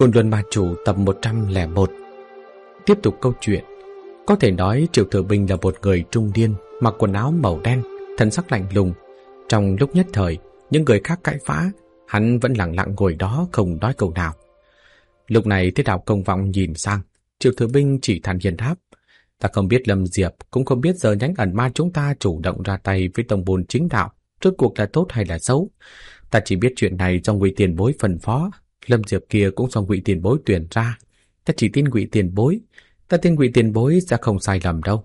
Côn Luân Ma Chủ tập 101. Tiếp tục câu chuyện. Có thể nói Triệu Thừa Bình là một người trung niên, mặc quần áo màu đen, thân sắc lạnh lùng. Trong lúc nhất thời, những người khác cãi vã, hắn vẫn lặng lặng ngồi đó không nói câu nào. Lúc này Thiết Đạo Công Vọng nhìn sang, Triệu Thừa Bình chỉ thản nhiên đáp: ta không biết Lâm Diệp, cũng không biết giờ nhánh ẩn ma chúng ta chủ động ra tay với tông môn chính đạo, rốt cuộc là tốt hay là xấu. Ta chỉ biết chuyện này do Ngụy Tiền Bối phân phó, Lâm Diệp kia cũng do Ngụy Tiền Bối tuyển ra. Ta chỉ tin Ngụy Tiền Bối, ta tin Ngụy Tiền Bối sẽ không sai lầm đâu.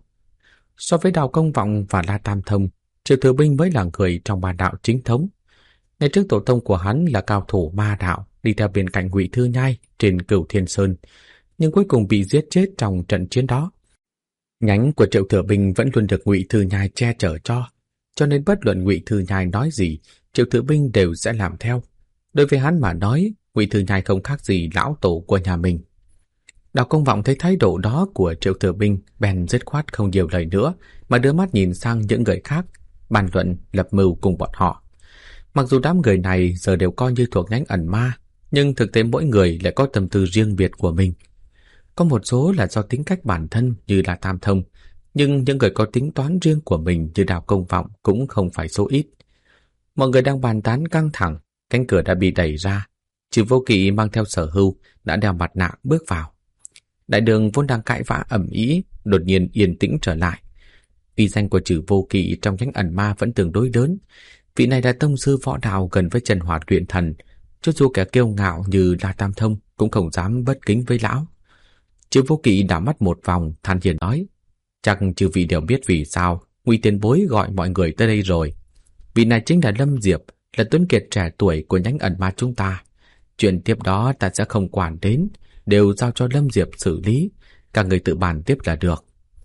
So với Đạo Công Vọng và La Tam Thông, Triệu Thừa Bình mới là người trong ba đạo chính thống. Ngày trước tổ tông của hắn là cao thủ ma đạo, đi theo bên cạnh Ngụy Thư Nhai trên Cửu Thiên Sơn, nhưng cuối cùng bị giết chết trong trận chiến đó. Nhánh của Triệu Thừa Bình vẫn luôn được Ngụy Thư Nhai che chở cho nên bất luận Ngụy Thư Nhai nói gì, Triệu Thừa Bình đều sẽ làm theo. Đối với hắn mà nói, Ngụy Thư Nhai không khác gì lão tổ của nhà mình. Đạo Công Vọng thấy thái độ đó của Triệu Thừa Bình, bèn dứt khoát không nhiều lời nữa, mà đưa mắt nhìn sang những người khác, bàn luận lập mưu cùng bọn họ. Mặc dù đám người này giờ đều coi như thuộc nhánh ẩn ma, nhưng thực tế mỗi người lại có tâm tư riêng biệt của mình. Có một số là do tính cách bản thân như là Tam Thông, nhưng những người có tính toán riêng của mình như Đạo Công Vọng cũng không phải số ít. Mọi người đang bàn tán căng thẳng, cánh cửa đã bị đẩy ra. Trừ Vô Kỵ mang theo Sở Hưu đã đeo mặt nạ bước vào. Đại đường vốn đang cãi vã ầm ĩ, đột nhiên yên tĩnh trở lại. Uy danh của Trừ Vô Kỵ trong nhánh ẩn ma vẫn tương đối lớn. Vị này là tông sư võ đạo gần với Chân Hỏa luyện thần, cho dù kẻ kiêu ngạo như La Tam Thông cũng không dám bất kính với lão. Trừ Vô Kỵ đảo mắt một vòng, than thở nói: chắc chư vị đều biết vì sao Ngụy Tiền Bối gọi mọi người tới đây rồi. Vị này chính là Lâm Diệp, là tuấn kiệt trẻ tuổi của nhánh ẩn ma chúng ta. Chuyện tiếp đó ta sẽ không quản đến, đều giao cho Lâm Diệp xử lý, các người tự bàn tiếp là được.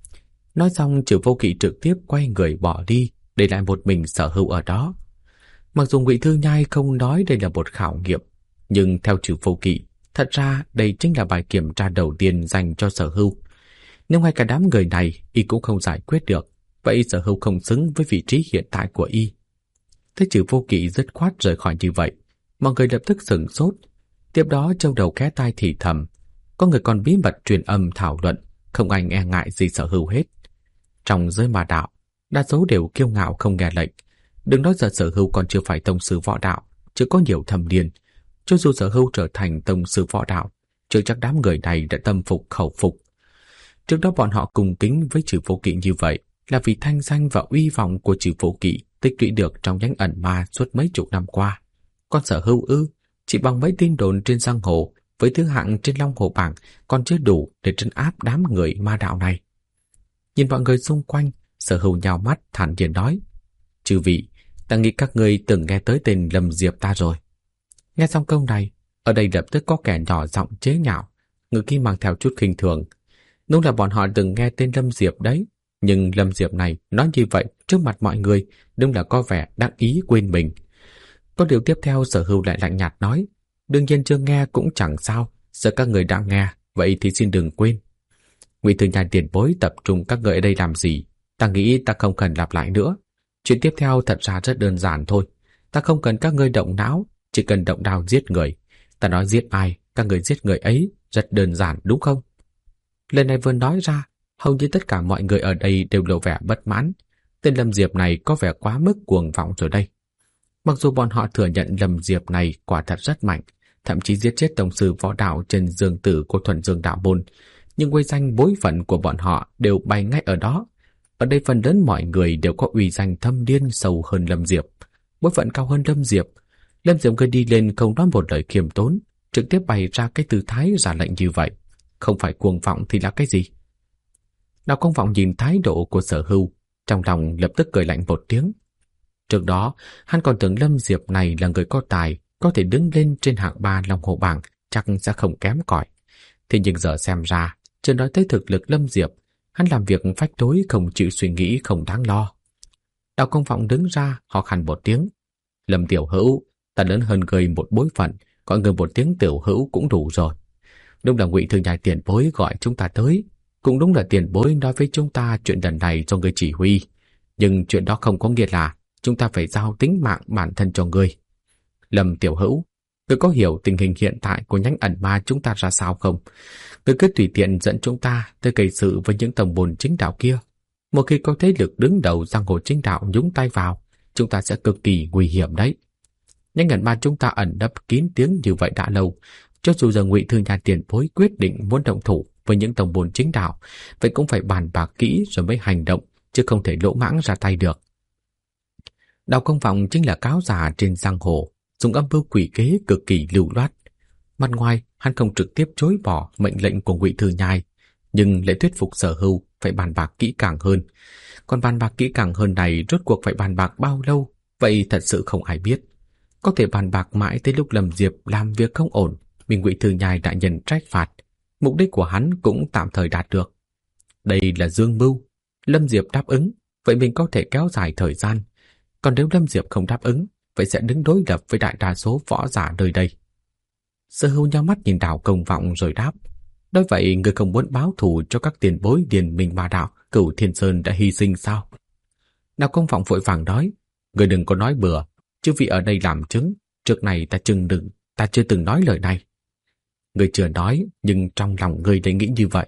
Nói xong, Trừ Vô Kỵ trực tiếp quay người bỏ đi, để lại một mình Sở Hưu ở đó. Mặc dù Ngụy Thư Nhai không nói đây là một khảo nghiệm, nhưng theo Trừ Vô Kỵ, thật ra đây chính là bài kiểm tra đầu tiên dành cho Sở Hưu. Nếu ngay cả đám người này y cũng không giải quyết được, vậy Sở Hưu không xứng với vị trí hiện tại của y. Thấy Trừ Vô Kỵ dứt khoát rời khỏi như vậy, mọi người lập tức sửng sốt. Tiếp đó Châu Đầu ghé tai thì thầm, có người còn bí mật truyền âm thảo luận, không ai e ngại gì Sở Hưu hết. Trong giới ma đạo, đa số đều kiêu ngạo không nghe lệnh. Đừng nói giờ Sở Hưu còn chưa phải tông sư võ đạo, chưa có nhiều thâm niên. Cho dù Sở Hưu trở thành tông sư võ đạo, chưa chắc đám người này đã tâm phục khẩu phục. Trước đó bọn họ cùng kính với Trừ Vô Kỵ như vậy là vì thanh danh và uy vọng của Trừ Vô Kỵ tích lũy được trong nhánh ẩn ma suốt mấy chục năm qua. Còn Sở Hưu chỉ bằng mấy tin đồn trên giang hồ với thứ hạng trên Long Hồ bảng còn chưa đủ để trấn áp đám người ma đạo này. Nhìn mọi người xung quanh, Sở Hưu nhào mắt thản nhiên nói: chư vị, ta nghĩ các ngươi từng nghe tới tên Lâm Diệp ta rồi. Nghe xong câu này, ở đây lập tức có kẻ nhỏ giọng chế nhạo, ngữ khí mang theo chút khinh thường. Đúng là bọn họ từng nghe tên Lâm Diệp đấy, nhưng Lâm Diệp này nói như vậy trước mặt mọi người đúng là có vẻ đắc ý quên mình. Có điều tiếp theo Sở Hưu lại lạnh nhạt nói: đương nhiên chưa nghe cũng chẳng sao, giờ các người đã nghe, vậy thì xin đừng quên. Ngụy Thư Nhai tiền bối tập trung các người ở đây làm gì? Ta nghĩ ta không cần lặp lại nữa. Chuyện tiếp theo thật ra rất đơn giản thôi. Ta không cần các ngươi động não, chỉ cần động đao giết người. Ta nói giết ai, các người giết người ấy, rất đơn giản đúng không? Lần này vừa nói ra, hầu như tất cả mọi người ở đây đều lộ vẻ bất mãn. Tên Lâm Diệp này có vẻ quá mức cuồng vọng rồi đây. Mặc dù bọn họ thừa nhận Lâm Diệp này quả thật rất mạnh, thậm chí giết chết tổng sư võ đạo Trần Dương Tử của Thuần Dương Đạo Môn, nhưng uy danh bối phận của bọn họ đều bày ngay ở đó. Ở đây phần lớn mọi người đều có uy danh thâm niên sâu hơn Lâm Diệp, bối phận cao hơn Lâm Diệp. Lâm Diệp cứ đi lên không nói một lời khiêm tốn, trực tiếp bày ra cái tư thái ra lệnh như vậy, không phải cuồng vọng thì là cái gì? Đạo Công Vọng nhìn thái độ của Sở Hưu, trong lòng lập tức cười lạnh một tiếng. Trước đó, hắn còn tưởng Lâm Diệp này là người có tài, có thể đứng lên trên hạng 3 Long Hồ bảng, chắc sẽ không kém cỏi. Thế nhưng giờ xem ra, chưa nói tới thực lực Lâm Diệp, hắn làm việc phách tối không chịu suy nghĩ không đáng lo. Đạo Công Vọng đứng ra, ho khan một tiếng. Lâm tiểu hữu, ta lớn hơn người một bối phận, gọi người một tiếng tiểu hữu cũng đủ rồi. Đúng là Ngụy Thư Nhai tiền bối gọi chúng ta tới, cũng đúng là tiền bối nói với chúng ta chuyện lần này cho người chỉ huy. Nhưng chuyện đó không có nghĩa là chúng ta phải giao tính mạng bản thân cho ngươi. Lâm tiểu hữu, Ngươi có hiểu tình hình hiện tại của nhánh ẩn ma chúng ta ra sao không? Ngươi cứ tùy tiện dẫn chúng ta tới gây sự với những tông môn chính đạo kia. Một khi có thế lực đứng đầu giang hồ chính đạo nhúng tay vào, chúng ta sẽ cực kỳ nguy hiểm đấy. Nhánh ẩn ma chúng ta ẩn nấp kín tiếng như vậy đã lâu. Cho dù giờ Ngụy Thư Nhai tiền bối quyết định muốn động thủ với những tông môn chính đạo, vậy cũng phải bàn bạc kỹ rồi mới hành động, chứ không thể lỗ mãng ra tay được. Đào Công Vọng chính là cáo già trên giang hồ, dùng âm mưu quỷ kế cực kỳ lưu loát. Mặt ngoài, hắn không trực tiếp chối bỏ mệnh lệnh của Ngụy Thư Nhai, nhưng lại thuyết phục Sở Hưu phải bàn bạc kỹ càng hơn. Còn bàn bạc kỹ càng hơn này rốt cuộc phải bàn bạc bao lâu, vậy thật sự không ai biết. Có thể bàn bạc mãi tới lúc Lâm Diệp làm việc không ổn, mình Ngụy Thư Nhai đại nhân trách phạt, mục đích của hắn cũng tạm thời đạt được. Đây là dương mưu. Lâm Diệp đáp ứng, vậy mình có thể kéo dài thời gian. Còn nếu Lâm Diệp không đáp ứng, vậy sẽ đứng đối lập với đại đa số võ giả nơi đây. Sở Hưu nhắm mắt nhìn Đào Công Vọng rồi đáp: Nói vậy người không muốn báo thù cho các tiền bối Điền Minh Ba Đạo, Cửu Thiên Sơn đã hy sinh sao? Đào Công Vọng vội vàng nói: Người đừng có nói bừa, chứ vì ở đây làm chứng, trước này ta chưa từng nói lời này. Người chưa nói, nhưng trong lòng người lại nghĩ như vậy.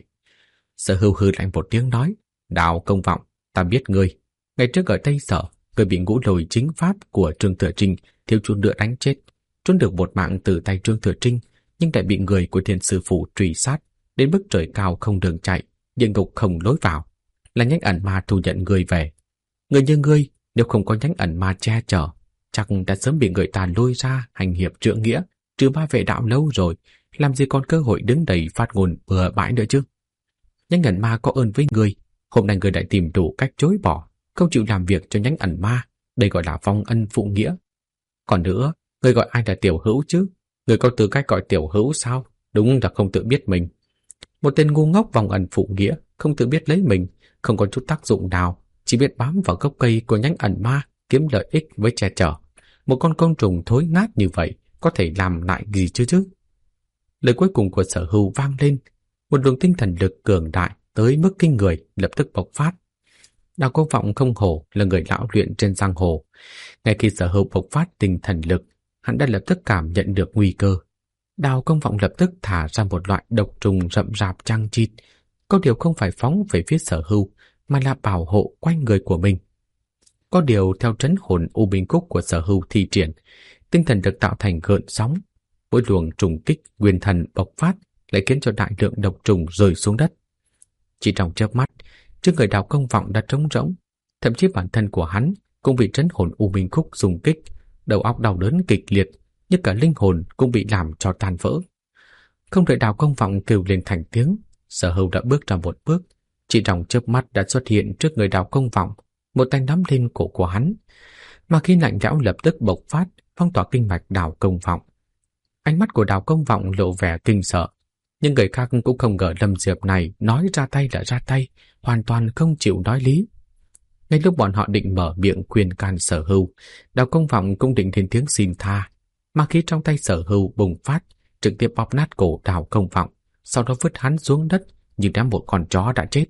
Sở Hưu hừ lạnh một tiếng nói: Đào Công Vọng, ta biết ngươi. Ngày trước ở Tây Sở, người bị ngũ lôi chính pháp của Trương Thừa Trinh thiếu chút nữa đánh chết, trốn được một mạng từ tay Trương Thừa Trinh, nhưng lại bị người của Thiên Sư Phủ truy sát, đến mức trời cao không đường chạy, địa ngục không lối vào. Là nhánh ẩn ma thu nhận người về. Người như ngươi, nếu không có nhánh ẩn ma che chở, chắc đã sớm bị người ta lôi ra hành hiệp trượng nghĩa, trừ ba vệ đạo lâu rồi, làm gì còn cơ hội đứng đầy phát ngôn bừa bãi nữa chứ. Nhánh ẩn ma có ơn với ngươi, hôm nay ngươi đã tìm đủ cách chối bỏ, không chịu làm việc cho nhánh ẩn ma, đây gọi là vong ân phụ nghĩa. Còn nữa, ngươi gọi ai là tiểu hữu chứ? Ngươi có tư cách gọi tiểu hữu sao? Đúng là không tự biết mình. Một tên ngu ngốc vong ân phụ nghĩa, không tự biết lấy mình, không có chút tác dụng nào, chỉ biết bám vào gốc cây của nhánh ẩn ma, kiếm lợi ích với che chở. Một con côn trùng thối nát như vậy có thể làm lại gì chứ? Lời cuối cùng của Sở Hưu vang lên, một luồng tinh thần lực cường đại tới mức kinh người lập tức bộc phát. Đào Công Vọng không hổ là người lão luyện trên giang hồ. Ngay khi Sở Hưu bộc phát tinh thần lực, hắn đã lập tức cảm nhận được nguy cơ. Đào Công Vọng lập tức thả ra một loại độc trùng rậm rạp chằng chịt, có điều không phải phóng về phía Sở Hưu, mà là bảo hộ quanh người của mình. Có điều theo trấn hồn U Minh Cúc của Sở Hưu thi triển, tinh thần được tạo thành gợn sóng, mỗi luồng trùng kích nguyên thần bộc phát lại khiến cho đại lượng độc trùng rơi xuống đất. Chỉ trong chớp mắt, trước người Đào Công Vọng đã trống rỗng, thậm chí bản thân của hắn cũng bị trấn hồn U Minh Cúc xung kích, đầu óc đau đớn kịch liệt, như cả linh hồn cũng bị làm cho tan vỡ. Không đợi Đào Công Vọng kêu lên thành tiếng, Sở Hưu đã bước ra một bước, chỉ trong chớp mắt đã xuất hiện trước người Đào Công Vọng, một tay nắm lên cổ của hắn, mà khi lạnh lẽo lập tức bộc phát, phong tỏa kinh mạch Đào Công Vọng. Ánh mắt của Đào Công Vọng lộ vẻ kinh sợ, nhưng người khác cũng không ngờ Lâm Diệp này nói ra tay là ra tay, hoàn toàn không chịu nói lý. Ngay lúc bọn họ định mở miệng khuyên can Sở Hưu, Đào Công Vọng cũng định lên tiếng xin tha, mà khí trong tay Sở Hưu bùng phát, trực tiếp bóp nát cổ Đào Công Vọng, sau đó vứt hắn xuống đất như ném một con chó đã chết.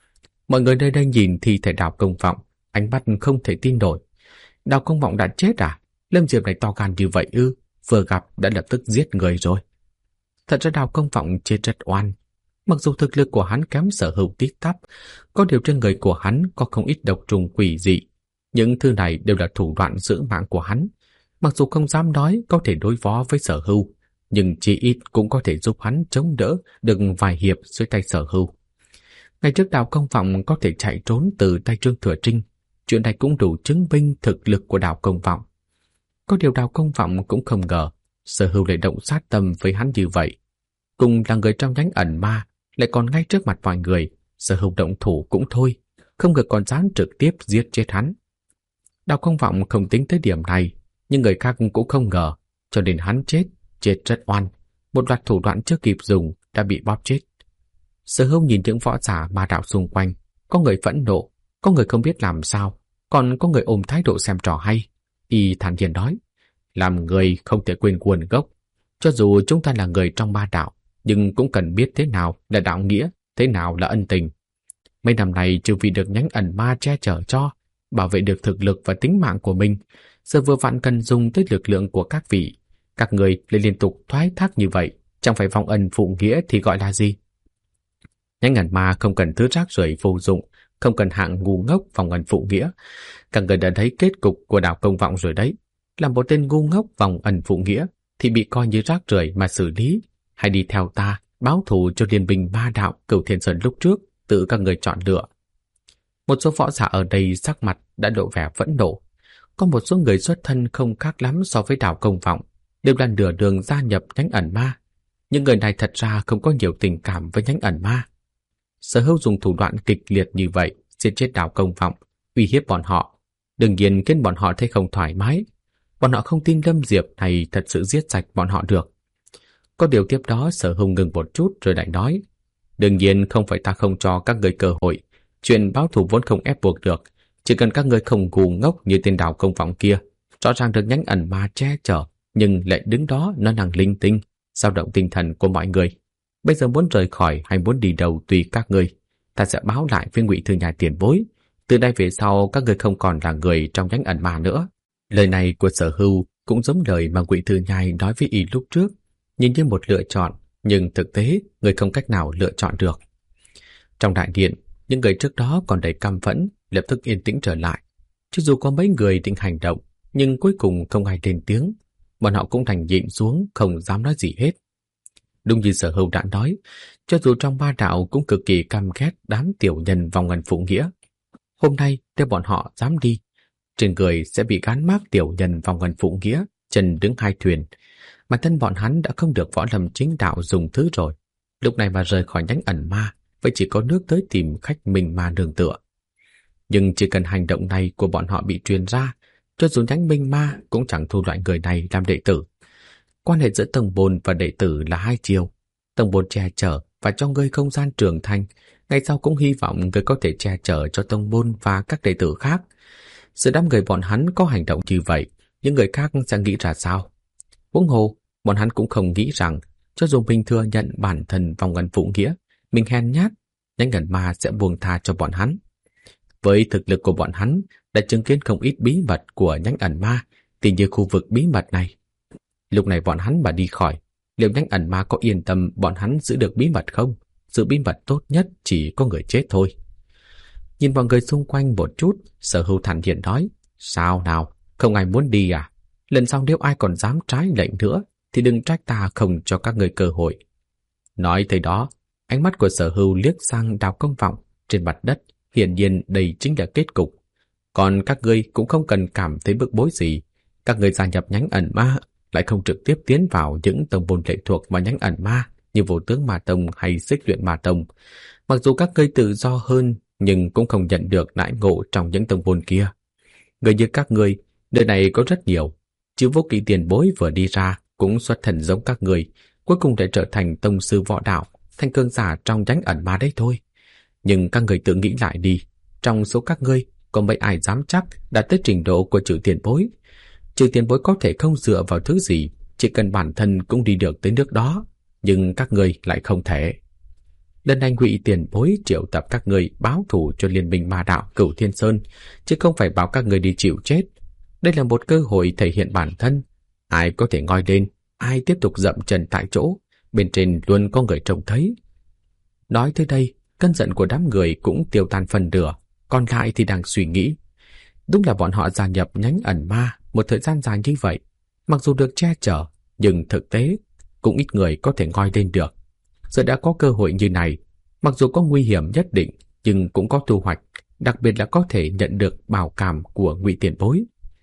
Mọi người nơi đây nhìn thi thể Đào Công Vọng, ánh mắt không thể tin nổi. Đào Công Vọng đã chết à? Lâm Diệp này to gan như vậy ư? Vừa gặp đã lập tức giết người rồi. Thật ra Đào Công Vọng chết rất oan. Mặc dù thực lực của hắn kém Sở Hưu tít tắp, có điều trên người của hắn có không ít độc trùng quỷ dị. Những thứ này đều là thủ đoạn giữ mạng của hắn. Mặc dù không dám nói có thể đối phó với Sở Hưu, nhưng chỉ ít cũng có thể giúp hắn chống đỡ được vài hiệp dưới tay Sở Hưu. Ngày trước Đào Công Vọng có thể chạy trốn từ tay Trương Thừa Trinh, chuyện này cũng đủ chứng minh thực lực của Đào Công Vọng. Có điều Đào Công Vọng cũng không ngờ Sở Hưu lại động sát tâm với hắn như vậy. Cùng là người trong nhánh ẩn ma, lại còn ngay trước mặt mọi người, Sở Hưu động thủ cũng thôi, không ngờ còn dám trực tiếp giết chết hắn. Đào Công Vọng không tính tới điểm này, nhưng người khác cũng không ngờ, cho nên hắn chết rất oan. Một loạt thủ đoạn chưa kịp dùng đã bị bóp chết. Sở Hưu nhìn những võ giả ma đạo xung quanh, có người phẫn nộ, có người không biết làm sao, còn có người ôm thái độ xem trò hay. Y thản nhiên nói: làm người không thể quên nguồn gốc. Cho dù chúng ta là người trong ma đạo, nhưng cũng cần biết thế nào là đạo nghĩa, thế nào là ân tình. Mấy năm này trừ vì được nhánh ẩn ma che chở cho, bảo vệ được thực lực và tính mạng của mình, giờ vừa vặn cần dùng tới lực lượng của các vị. Các người lại liên tục thoái thác như vậy, chẳng phải vong ân phụ nghĩa thì gọi là gì? Nhánh ẩn ma không cần thứ rác rưởi vô dụng, không cần hạng ngu ngốc vong ân phụ nghĩa. Các người đã thấy kết cục của đảo Công Vọng rồi đấy. Là một tên ngu ngốc vong ân phụ nghĩa thì bị coi như rác rưởi mà xử lý, hay đi theo ta báo thù cho liên minh ma đạo Cửu Thiên Sơn lúc trước, tự các người chọn lựa. Một số võ giả ở đây sắc mặt đã lộ vẻ phẫn nộ. Có một số người xuất thân không khác lắm so với đảo Công Vọng, đều là nửa đường gia nhập nhánh ẩn ma. Nhưng người này thật ra không có nhiều tình cảm với nhánh ẩn ma. Sở Hưu dùng thủ đoạn kịch liệt như vậy giết chết đảo Công Vọng, uy hiếp bọn họ, đương nhiên khiến bọn họ thấy không thoải mái. Bọn họ không tin Lâm Diệp này thật sự giết sạch bọn họ được. Có điều tiếp đó Sở Hưu ngừng một chút rồi lại nói, đương nhiên không phải ta không cho các người cơ hội, chuyện báo thù vốn không ép buộc được, chỉ cần các người không ngu ngốc như tên đảo Công Vọng kia, rõ ràng được nhánh ẩn ma che chở, nhưng lại đứng đó nói năng linh tinh, dao động tinh thần của mọi người. Bây giờ muốn rời khỏi hay muốn đi đâu tùy các người, ta sẽ báo lại với Ngụy Thư Nhai tiền bối. Từ đây về sau các người không còn là người trong nhánh ẩn ma nữa. Lời này của Sở Hưu cũng giống lời mà Ngụy Thư Nhai nói với y lúc trước, nhìn như một lựa chọn, nhưng thực tế người không cách nào lựa chọn được. Trong đại điện, những người trước đó còn đầy căm phẫn lập tức yên tĩnh trở lại. Chứ dù có mấy người định hành động, nhưng cuối cùng không ai lên tiếng, bọn họ cũng thành nhịn xuống, không dám nói gì hết. Đúng như Sở Hưu đã nói, cho dù trong ma đạo cũng cực kỳ căm ghét đám tiểu nhân vong ân phụ nghĩa. Hôm nay nếu bọn họ dám đi, trên người sẽ bị gán mác tiểu nhân vong ân phụ nghĩa, chân đứng hai thuyền. Bản thân bọn hắn đã không được võ lâm chính đạo dùng thứ rồi. Lúc này mà rời khỏi nhánh ẩn ma, vậy chỉ có nước tới tìm khách mình mà nương tựa. Nhưng chỉ cần hành động này của bọn họ bị truyền ra, cho dù nhánh minh ma cũng chẳng thu loại người này làm đệ tử. Quan hệ giữa tông môn và đệ tử là hai chiều. Tông môn che chở và cho ngươi không gian trưởng thành, ngày sau cũng hy vọng ngươi có thể che chở cho tông môn và các đệ tử khác. Sự đám người bọn hắn có hành động như vậy, những người khác sẽ nghĩ ra sao? Huống hồ, bọn hắn cũng không nghĩ rằng cho dù mình thừa nhận bản thân vong ân phụ nghĩa, mình hèn nhát, nhánh ẩn ma sẽ buông tha cho bọn hắn. Với thực lực của bọn hắn đã chứng kiến không ít bí mật của nhánh ẩn ma, thì như khu vực bí mật này. Lúc này bọn hắn mà đi khỏi, liệu nhánh ẩn ma có yên tâm bọn hắn giữ được bí mật không? Giữ bí mật tốt nhất chỉ có người chết thôi. Nhìn mọi người xung quanh một chút, Sở Hưu thản nhiên nói, sao nào, không ai muốn đi à? Lần sau nếu ai còn dám trái lệnh nữa, thì đừng trách ta không cho các người cơ hội. Nói tới đó, ánh mắt của Sở Hưu liếc sang đảo Công Vọng trên mặt đất, hiển nhiên đây chính là kết cục. Còn các ngươi cũng không cần cảm thấy bức bối gì. Các ngươi gia nhập nhánh ẩn ma lại không trực tiếp tiến vào những tông môn lệ thuộc vào nhánh ẩn ma như Vô Tướng Ma Tông hay Xích Luyện Ma Tông. Mặc dù các ngươi tự do hơn, nhưng cũng không nhận được đãi ngộ trong những tông môn kia. Người như các ngươi, nơi này có rất nhiều. Chứ Vô Kỵ tiền bối vừa đi ra cũng xuất thân giống các người, cuối cùng để trở thành tông sư võ đạo, thành cường giả trong nhánh ẩn ma đấy thôi. Nhưng các người tự nghĩ lại đi, trong số các ngươi có mấy ai dám chắc đã tới trình độ của Trừ tiền bối? Trừ tiền bối có thể không dựa vào thứ gì, chỉ cần bản thân cũng đi được tới nước đó, nhưng các ngươi lại không thể. Lần này Ngụy tiền bối triệu tập các ngươi báo thù cho liên minh ma đạo Cửu Thiên Sơn, chứ không phải bảo các ngươi đi chịu chết. Đây là một cơ hội thể hiện bản thân. Ai có thể ngoi lên, ai tiếp tục dậm chân tại chỗ, bên trên luôn có người trông thấy. Nói tới đây, cơn giận của đám người cũng tiêu tan phần nửa, còn lại thì đang suy nghĩ. Đúng là bọn họ gia nhập nhánh ẩn ma một thời gian dài như vậy, mặc dù được che chở, nhưng thực tế cũng ít người có thể ngoi lên được. Giờ đã có cơ hội như này, mặc dù có nguy hiểm nhất định, nhưng cũng có thu hoạch, đặc biệt là có thể nhận được bảo cảm của Ngụy tiền bối.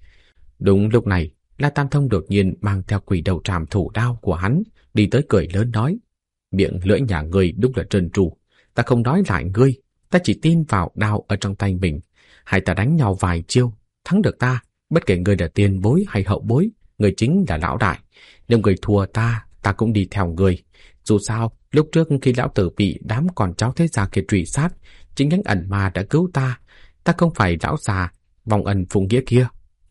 Đúng lúc này, La Tam Thông đột nhiên mang theo quỷ đầu tràm thủ đao của hắn đi tới cười lớn nói: miệng lưỡi nhà ngươi đúng là trơn tru, ta không nói lại ngươi, ta chỉ tin vào đao ở trong tay mình. Hai ta đánh nhau vài chiêu, thắng được ta, bất kể ngươi là tiền bối hay hậu bối, ngươi chính là lão đại. Nếu ngươi thua ta, ta cũng đi theo ngươi. Dù sao, lúc trước khi lão tử bị đám con cháu thế gia kia truy sát, chính nhánh ẩn ma đã cứu ta. Ta không phải lão già vong ân phụ nghĩa kia.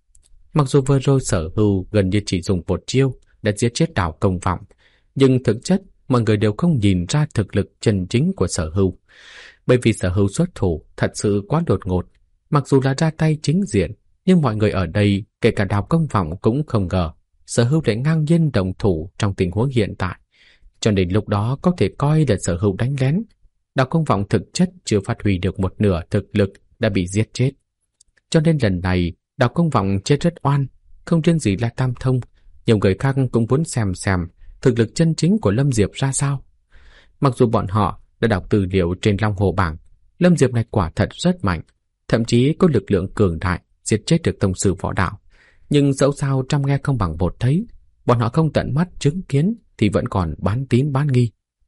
Mặc dù vừa rồi Sở Hưu gần như chỉ dùng một chiêu đã giết chết đảo Công Vọng, nhưng thực chất mọi người đều không nhìn ra thực lực chân chính của Sở Hưu. Bởi vì Sở Hưu xuất thủ thật sự quá đột ngột. Mặc dù là ra tay chính diện, nhưng mọi người ở đây, kể cả đảo Công Vọng cũng không ngờ Sở Hưu lại ngang nhiên đồng thủ trong tình huống hiện tại, cho nên lúc đó có thể coi là Sở Hưu đánh lén. Đào Công Vọng thực chất chưa phát huy được một nửa thực lực đã bị giết chết. Cho nên lần này Đào Công Vọng chết rất oan. Không riêng gì là Tam Thông, nhiều người khác cũng muốn xem thực lực chân chính của Lâm Diệp ra sao. Mặc dù bọn họ đã đọc tư liệu trên Long Hồ Bảng, Lâm Diệp này quả thật rất mạnh, thậm chí có lực lượng cường đại giết chết được tông sư võ đạo. Nhưng dẫu sao trăm nghe không bằng một thấy, bọn họ không tận mắt chứng kiến thì vẫn còn bán tín bán nghi.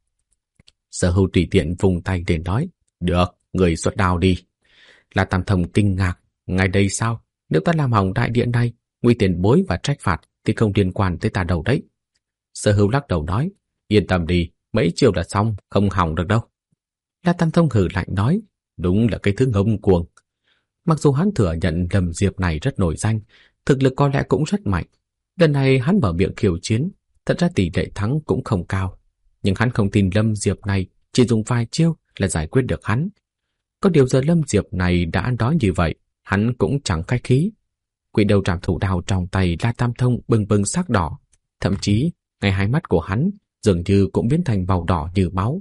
Sở Hưu tùy tiện vùng tay để nói, được, người xuất đao đi. La Tam Thông kinh ngạc, ngay đây sao? Nếu ta làm hỏng đại điện này, nguy tiền bối và trách phạt thì không liên quan tới ta đâu đấy. Sở Hưu lắc đầu nói, yên tâm đi, mấy chiều là xong, không hỏng được đâu. La Tam Thông hừ lạnh nói, đúng là cái thứ ngông cuồng. Mặc dù hắn thừa nhận Lâm Diệp này rất nổi danh, thực lực có lẽ cũng rất mạnh. Lần này hắn mở miệng khiêu chiến, thật ra tỷ lệ thắng cũng không cao. Nhưng hắn không tin Lâm Diệp này chỉ dùng vài chiêu là giải quyết được hắn. Có điều giờ Lâm Diệp này đã nói như vậy, hắn cũng chẳng khách khí. Quỷ đầu trảm thủ đao trong tay La Tam Thông bừng bừng sắc đỏ, thậm chí ngay hai mắt của hắn dường như cũng biến thành màu đỏ như máu.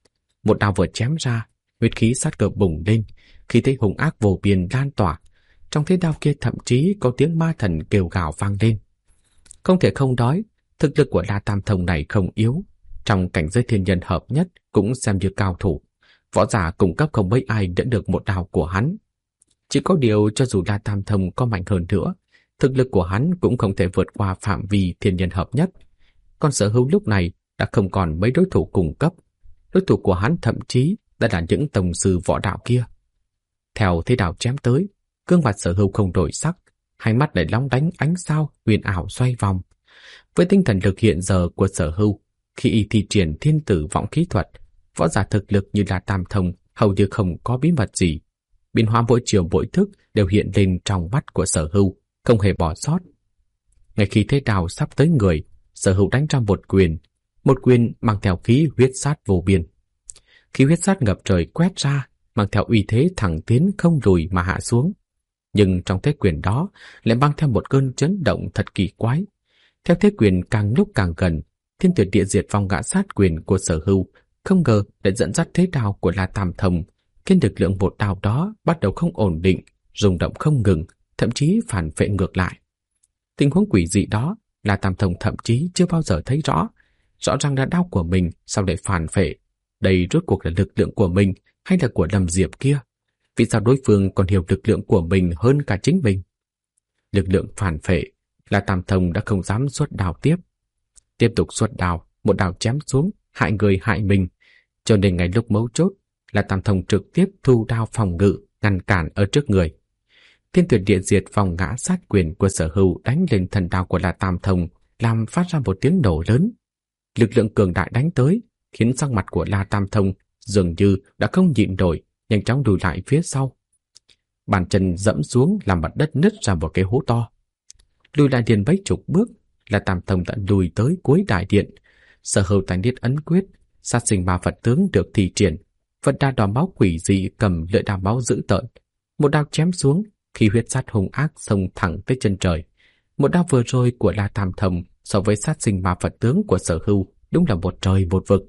Một đao vừa chém ra, huyết khí sát cơ bùng lên, khi thấy hung ác vô biên lan tỏa. Trong thế đao kia thậm chí có tiếng ma thần kêu gào vang lên. Không thể không nói, thực lực của La Tam Thông này không yếu, trong cảnh giới thiên nhân hợp nhất cũng xem như cao thủ. Võ giả cùng cấp không mấy ai đỡ được một đao của hắn. Chỉ có điều cho dù La Tam Thông có mạnh hơn nữa, thực lực của hắn cũng không thể vượt qua phạm vi thiên nhân hợp nhất. Còn Sở Hưu lúc này đã không còn mấy đối thủ cùng cấp. Đối thủ của hắn thậm chí đã là những tông sư võ đạo kia. Theo thế đao chém tới, gương mặt Sở Hưu không đổi sắc, hai mắt lại lóng lánh ánh sao huyền ảo xoay vòng. Với tinh thần lực hiện giờ của Sở Hưu, khi y thi triển thiên tử vọng khí thuật, võ giả thực lực như là Tam Thông hầu như không có bí mật gì. Biến hóa mỗi chiều mỗi thức đều hiện lên trong mắt của Sở Hưu, không hề bỏ sót. Ngay khi thế đao sắp tới người, Sở Hưu đánh ra một quyền mang theo khí huyết sát vô biên. Khí huyết sát ngập trời quét ra, mang theo uy thế thẳng tiến không lùi mà hạ xuống. Nhưng trong thế quyền đó lại mang theo một cơn chấn động thật kỳ quái. Theo thế quyền càng lúc càng gần, thiên tuyệt địa diệt vong ngã sát quyền của Sở Hưu không ngờ để dẫn dắt thế đao của La Tam Thông, khiến lực lượng một đao đó bắt đầu không ổn định, rung động không ngừng, thậm chí phản phệ ngược lại. Tình huống quỷ dị đó, La Tam Thông thậm chí chưa bao giờ thấy rõ. Rõ ràng là đao của mình sao lại phản phệ? Đây rốt cuộc là lực lượng của mình hay là của Lâm Diệp kia? Vì sao đối phương còn hiểu lực lượng của mình hơn cả chính mình? Lực lượng phản phệ, La Tam Thông đã không dám xuất đao tiếp. Tiếp tục xuất đao, một đao chém xuống, hại người hại mình. Cho nên ngay lúc mấu chốt, La Tam Thông trực tiếp thu đao phòng ngự, ngăn cản ở trước người. Thiên tuyệt địa diệt vòng ngã sát quyền của Sở Hưu đánh lên thần đao của La Tam Thông, làm phát ra một tiếng nổ lớn. Lực lượng cường đại đánh tới, khiến sắc mặt của La Tam Thông dường như đã không nhịn nổi, nhanh chóng lùi lại phía sau. Bàn chân dẫm xuống làm mặt đất nứt ra một cái hố to. Lùi lại liền mấy chục bước, La Tam Thông đã lùi tới cuối đại điện. Sở Hưu tay niết ấn quyết, sát sinh ma Phật tướng được thi triển. Phật đà đỏ máu quỷ dị cầm lưỡi đao máu dữ tợn, một đao chém xuống, khi huyết sát hung ác xông thẳng tới chân trời. Một đao vừa rồi của La Tam Thông so với sát sinh ma Phật tướng của Sở Hưu đúng là một trời một vực.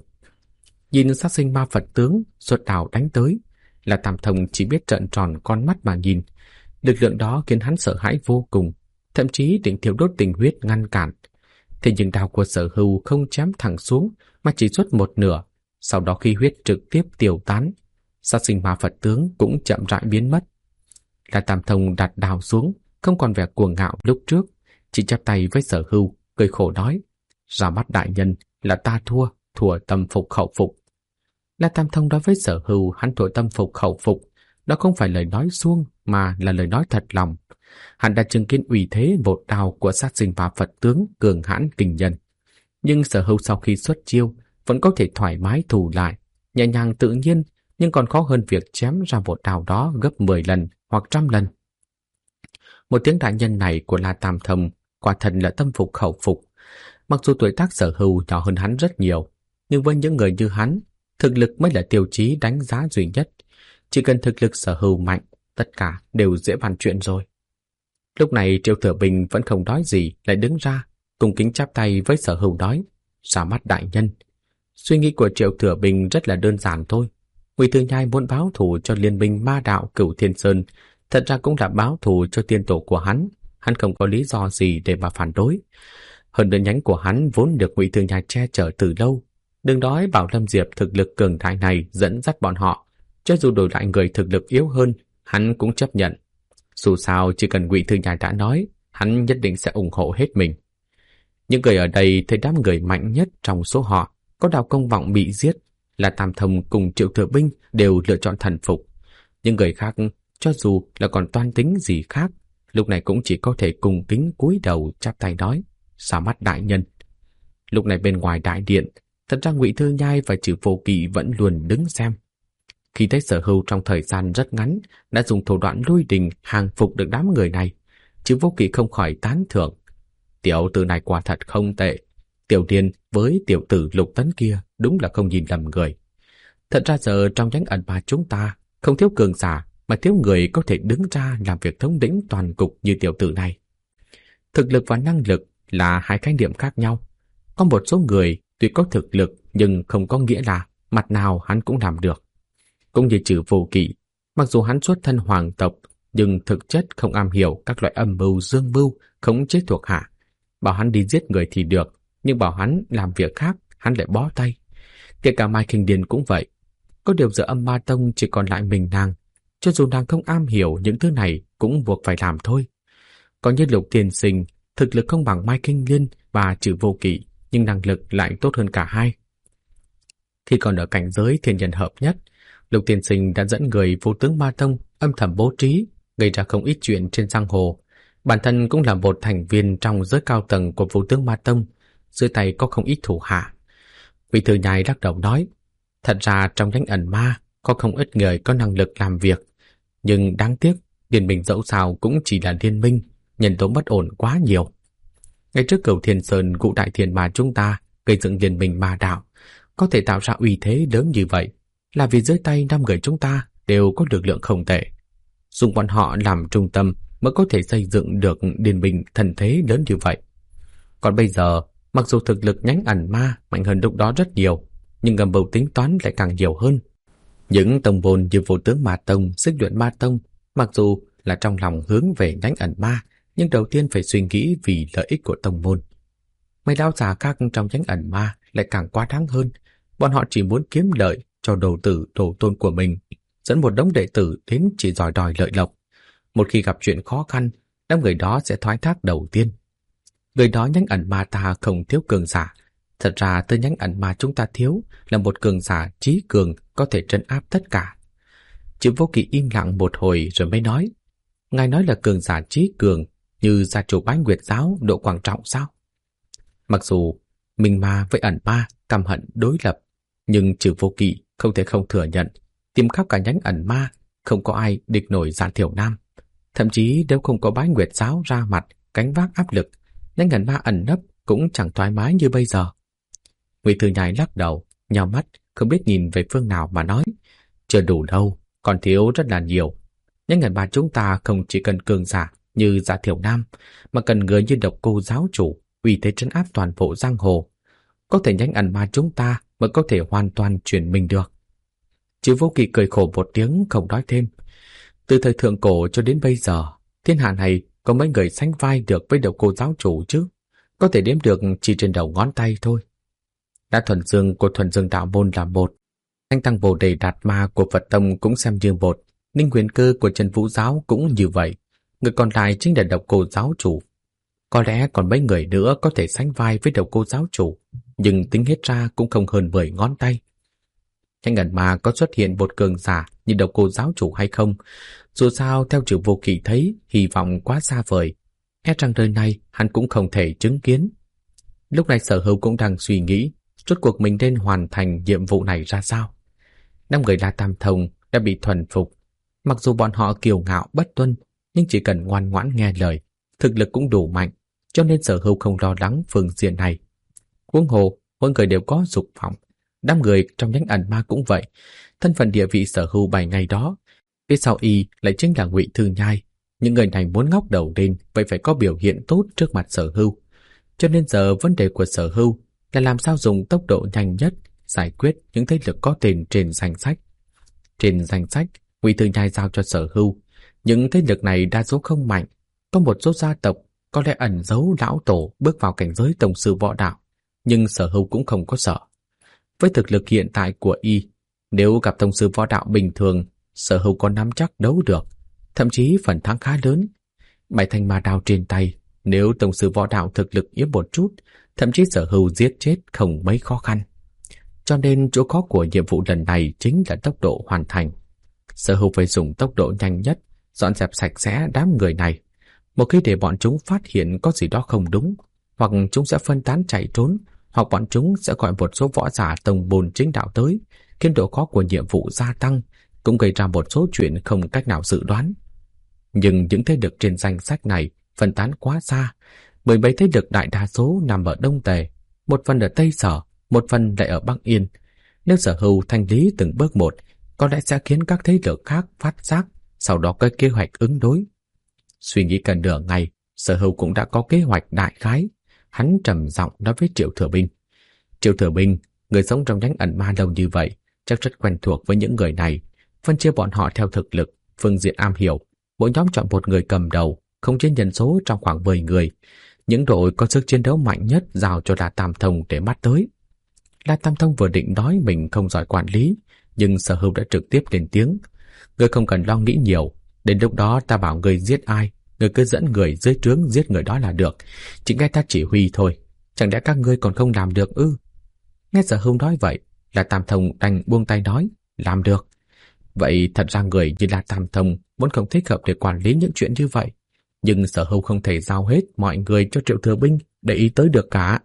Nhìn sát sinh ma Phật tướng xuất đao đánh tới, La Tam Thông chỉ biết trợn tròn con mắt mà nhìn. Lực lượng đó khiến hắn sợ hãi vô cùng, thậm chí định thiêu đốt tình huyết ngăn cản. Thế nhưng đao của Sở Hưu không chém thẳng xuống mà chỉ xuất một nửa. Sau đó khi huyết trực tiếp tiêu tán, sát sinh ma Phật tướng cũng chậm rãi biến mất. La Tam Thông đặt đao xuống, không còn vẻ cuồng ngạo lúc trước, chỉ chắp tay với Sở Hưu, cười khổ nói: "Ra mắt đại nhân là ta thua tâm phục khẩu phục." La Tam Thông nói với Sở Hưu hắn thua tâm phục khẩu phục, đó không phải lời nói suông mà là lời nói thật lòng. Hắn đã chứng kiến uy thế một đao của sát sinh ma Phật tướng cường hãn kinh nhân. Nhưng Sở Hưu sau khi xuất chiêu vẫn có thể thoải mái thủ lại, nhẹ nhàng tự nhiên, nhưng còn khó hơn việc chém ra một đao đó gấp 10 lần hoặc 100 lần. Một tiếng đại nhân này của La Tam Thông quả thật là tâm phục khẩu phục. Mặc dù tuổi tác Sở Hưu nhỏ hơn hắn rất nhiều, nhưng với những người như hắn, thực lực mới là tiêu chí đánh giá duy nhất. Chỉ cần thực lực Sở Hưu mạnh, tất cả đều dễ bàn chuyện rồi. Lúc này Triệu Thừa Bình vẫn không nói gì, lại đứng ra. cùng kính chắp tay với Sở Hữu nói: "Ra mắt đại nhân, suy nghĩ của Triệu Thừa Bình rất là đơn giản thôi. Ngụy Thư Nhai muốn báo thù cho liên minh ma đạo Cửu Thiên Sơn, thật ra cũng là báo thù cho tiên tổ của hắn không có lý do gì để mà phản đối. Hơn nữa nhánh của hắn vốn được Ngụy Thư Nhai che chở từ lâu. Đừng nói bảo Lâm Diệp thực lực cường đại này dẫn dắt bọn họ, cho dù đổi lại người thực lực yếu hơn, hắn cũng chấp nhận. Dù sao chỉ cần Ngụy Thư Nhai đã nói, hắn nhất định sẽ ủng hộ hết mình." Những người ở đây thấy đám người mạnh nhất trong số họ, có Đào Công Vọng bị giết, là Tam Thông cùng Triệu Thừa Binh đều lựa chọn thần phục. Những người khác, cho dù là còn toan tính gì khác, lúc này cũng chỉ có thể cùng kính cúi đầu chắp tay nói: "Ra mắt đại nhân." Lúc này bên ngoài đại điện, thật ra Ngụy Thư Nhai và Trừ Vô Kỵ vẫn luôn đứng xem. Khi thấy Sở Hưu trong thời gian rất ngắn đã dùng thủ đoạn lôi đình hàng phục được đám người này, Trừ Vô Kỵ không khỏi tán thưởng: "Tiểu tử này quả thật không tệ. Tiểu Điên với tiểu tử Lục Tấn kia đúng là không nhìn lầm người. Thật ra giờ trong nhánh ẩn ma chúng ta không thiếu cường giả, mà thiếu người có thể đứng ra làm việc thống lĩnh toàn cục như tiểu tử này." Thực lực và năng lực là hai khái niệm khác nhau. Có một số người tuy có thực lực nhưng không có nghĩa là mặt nào hắn cũng làm được. Cũng như Trừ Vô Kỵ, mặc dù hắn xuất thân hoàng tộc nhưng thực chất không am hiểu các loại âm mưu dương mưu khống chế thuộc hạ. Bảo hắn đi giết người thì được, nhưng bảo hắn làm việc khác hắn lại bó tay. Kể cả Mai Kinh Điền cũng vậy. Có điều giờ Âm Ma Tông chỉ còn lại mình nàng, cho dù nàng không am hiểu những thứ này cũng buộc phải làm thôi. Còn như Lục Tiên Sinh, thực lực không bằng Mai Kinh Liên và Trừ Vô Kỵ, nhưng năng lực lại tốt hơn cả hai. Khi còn ở cảnh giới thiên nhân hợp nhất, Lục Tiên Sinh đã dẫn người Vô Tướng Ma Tông âm thầm bố trí, gây ra không ít chuyện trên giang hồ. Bản thân cũng là một thành viên trong giới cao tầng của Vô Tướng Ma Tông, dưới tay có không ít thủ hạ. Ngụy Thư Nhai lắc đầu nói: "Thật ra trong nhánh ẩn ma có không ít người có năng lực làm việc, nhưng đáng tiếc liên minh dẫu sao cũng chỉ là liên minh, nhân tố bất ổn quá nhiều. Ngay trước Cửu Thiên Sơn Ngũ Đại Thiên Ma chúng ta gây dựng liên minh ma đạo, có thể tạo ra uy thế lớn như vậy là vì dưới tay 5 người chúng ta đều có lực lượng không tệ. Dùng bọn họ làm trung tâm mới có thể xây dựng được liên minh thần thế lớn như vậy. Còn bây giờ, mặc dù thực lực nhánh ẩn ma mạnh hơn lúc đó rất nhiều, nhưng âm mưu tính toán lại càng nhiều hơn. Những tông môn như Vô Tướng Ma Tông, Xích Luyện Ma Tông, mặc dù là trong lòng hướng về nhánh ẩn ma, nhưng đầu tiên phải suy nghĩ vì lợi ích của tông môn. Mấy lão già khác trong nhánh ẩn ma lại càng quá đáng hơn. Bọn họ chỉ muốn kiếm lợi cho đồ tử đồ tôn của mình, dẫn một đống đệ tử đến chỉ đòi lợi lộc. Một khi gặp chuyện khó khăn, đám người đó sẽ thoái thác đầu tiên. Người đó nhánh ẩn ma ta không thiếu cường giả. Thật ra tới nhánh ẩn ma chúng ta thiếu là một cường giả trí cường có thể trấn áp tất cả. Trừ Vô Kỵ im lặng một hồi rồi mới nói: "Ngài nói là cường giả trí cường như gia chủ Bái Nguyệt giáo Độ Quảng Trọng sao?" Mặc dù minh ma với ẩn ma căm hận đối lập, nhưng Trừ Vô Kỵ không thể không thừa nhận tìm khắp cả nhánh ẩn ma không có ai địch nổi Dạ Thiểu Nam. Thậm chí nếu không có Bái Nguyệt giáo ra mặt gánh vác áp lực, nhánh ẩn ma ẩn nấp cũng chẳng thoải mái như bây giờ. Ngụy Thư Nhai lắc đầu, nhào mắt không biết nhìn về phương nào mà nói: "Chưa đủ đâu, còn thiếu rất là nhiều. Nhánh ẩn ma chúng ta không chỉ cần cường giả như Dạ Thiểu Nam, mà cần người như Độc Cô giáo chủ uy thế trấn áp toàn bộ giang hồ. Có thể nhánh ẩn ma chúng ta mới có thể hoàn toàn chuyển mình được." Trừ Vô Kỵ cười khổ một tiếng không nói thêm. Từ thời thượng cổ cho đến bây giờ, thiên hạ này có mấy người sánh vai được với Độc Cô giáo chủ chứ? Có thể đếm được chỉ trên đầu ngón tay thôi. Đã Thuần Dương của Thuần Dương đạo môn là một, Thanh Tăng Bồ Đề Đạt Ma của Phật tông cũng xem như một, Ninh Huyền Cơ của Trần Vũ giáo cũng như vậy. Người còn lại chính là Độc Cô giáo chủ. Có lẽ còn mấy người nữa có thể sánh vai với Độc Cô giáo chủ, nhưng tính hết ra cũng không hơn 10 ngón tay. Nhánh ẩn ma có xuất hiện một cường giả như Độc Cô giáo chủ hay không, dù sao theo Trừ Vô Kỵ thấy hy vọng quá xa vời, e rằng đời này hắn cũng không thể chứng kiến. Lúc này Sở Hữu cũng đang suy nghĩ rốt cuộc mình nên hoàn thành nhiệm vụ này ra sao. 5 người La Tam Thông đã bị thuần phục. Mặc dù bọn họ kiêu ngạo bất tuân, nhưng chỉ cần ngoan ngoãn nghe lời, thực lực cũng đủ mạnh, cho nên Sở Hữu không lo lắng phương diện này. Huống hồ, mỗi người đều có dục vọng. Đám người trong nhánh ẩn ma cũng vậy. Thân phận địa vị Sở Hữu 7 ngày đó, phía sau y lại chính là Ngụy Thư Nhai. Những người này muốn ngóc đầu lên, vậy phải có biểu hiện tốt trước mặt Sở Hữu. Cho nên giờ vấn đề của Sở Hưu là làm sao dùng tốc độ nhanh nhất giải quyết những thế lực có tên trên danh sách. Trên danh sách, Ngụy Thư Nhai giao cho Sở Hưu. Những thế lực này đa số không mạnh, có một số gia tộc có lẽ ẩn giấu lão tổ bước vào cảnh giới tông sư võ đạo, nhưng Sở Hưu cũng không có sợ. Với thực lực hiện tại của y, nếu gặp tông sư võ đạo bình thường, Sở Hưu có nắm chắc đấu được, thậm chí phần thắng khá lớn. 7 thanh ma đao trên tay, nếu tông sư võ đạo thực lực yếu một chút, thậm chí Sở Hưu giết chết không mấy khó khăn. Cho nên chỗ khó của nhiệm vụ lần này chính là tốc độ hoàn thành. Sở Hưu phải dùng tốc độ nhanh nhất, dọn dẹp sạch sẽ đám người này. Một khi để bọn chúng phát hiện có gì đó không đúng, hoặc chúng sẽ phân tán chạy trốn, hoặc bọn chúng sẽ gọi một số võ giả tông môn chính đạo tới, khiến độ khó của nhiệm vụ gia tăng, cũng gây ra một số chuyện không cách nào dự đoán. Nhưng những thế lực trên danh sách này phân tán quá xa, bởi mấy thế lực đại đa số nằm ở Đông Tề, một phần ở Tây Sở, một phần lại ở Bắc Yên. Nếu Sở Hưu thanh lý từng bước một, có lẽ sẽ khiến các thế lực khác phát giác, sau đó có kế hoạch ứng đối. Suy nghĩ cần nửa ngày, Sở Hưu cũng đã có kế hoạch đại khái. Hắn trầm giọng nói với Triệu Thừa Binh. Triệu Thừa Binh, người sống trong nhánh ẩn ma lâu như vậy, chắc rất quen thuộc với những người này. Phân chia bọn họ theo thực lực, phương diện am hiểu. Mỗi nhóm chọn một người cầm đầu, không trên nhân số trong khoảng 10 người. Những đội có sức chiến đấu mạnh nhất giao cho La Tam Thông để mắt tới. La Tam Thông vừa định nói mình không giỏi quản lý, nhưng Sở Hưu đã trực tiếp lên tiếng. Ngươi không cần lo nghĩ nhiều, đến lúc đó ta bảo ngươi giết ai, ngươi cứ dẫn người dưới trướng giết người đó là được. Chỉ nghe ta chỉ huy thôi, chẳng lẽ các ngươi còn không làm được ư? Nghe Sở Hưu nói vậy, La Tam Thông đành buông tay nói, làm được. Vậy thật ra người như La Tam Thông vốn không thích hợp để quản lý những chuyện như vậy, nhưng Sở Hưu không thể giao hết mọi người cho Triệu Thừa Binh để ý tới được cả.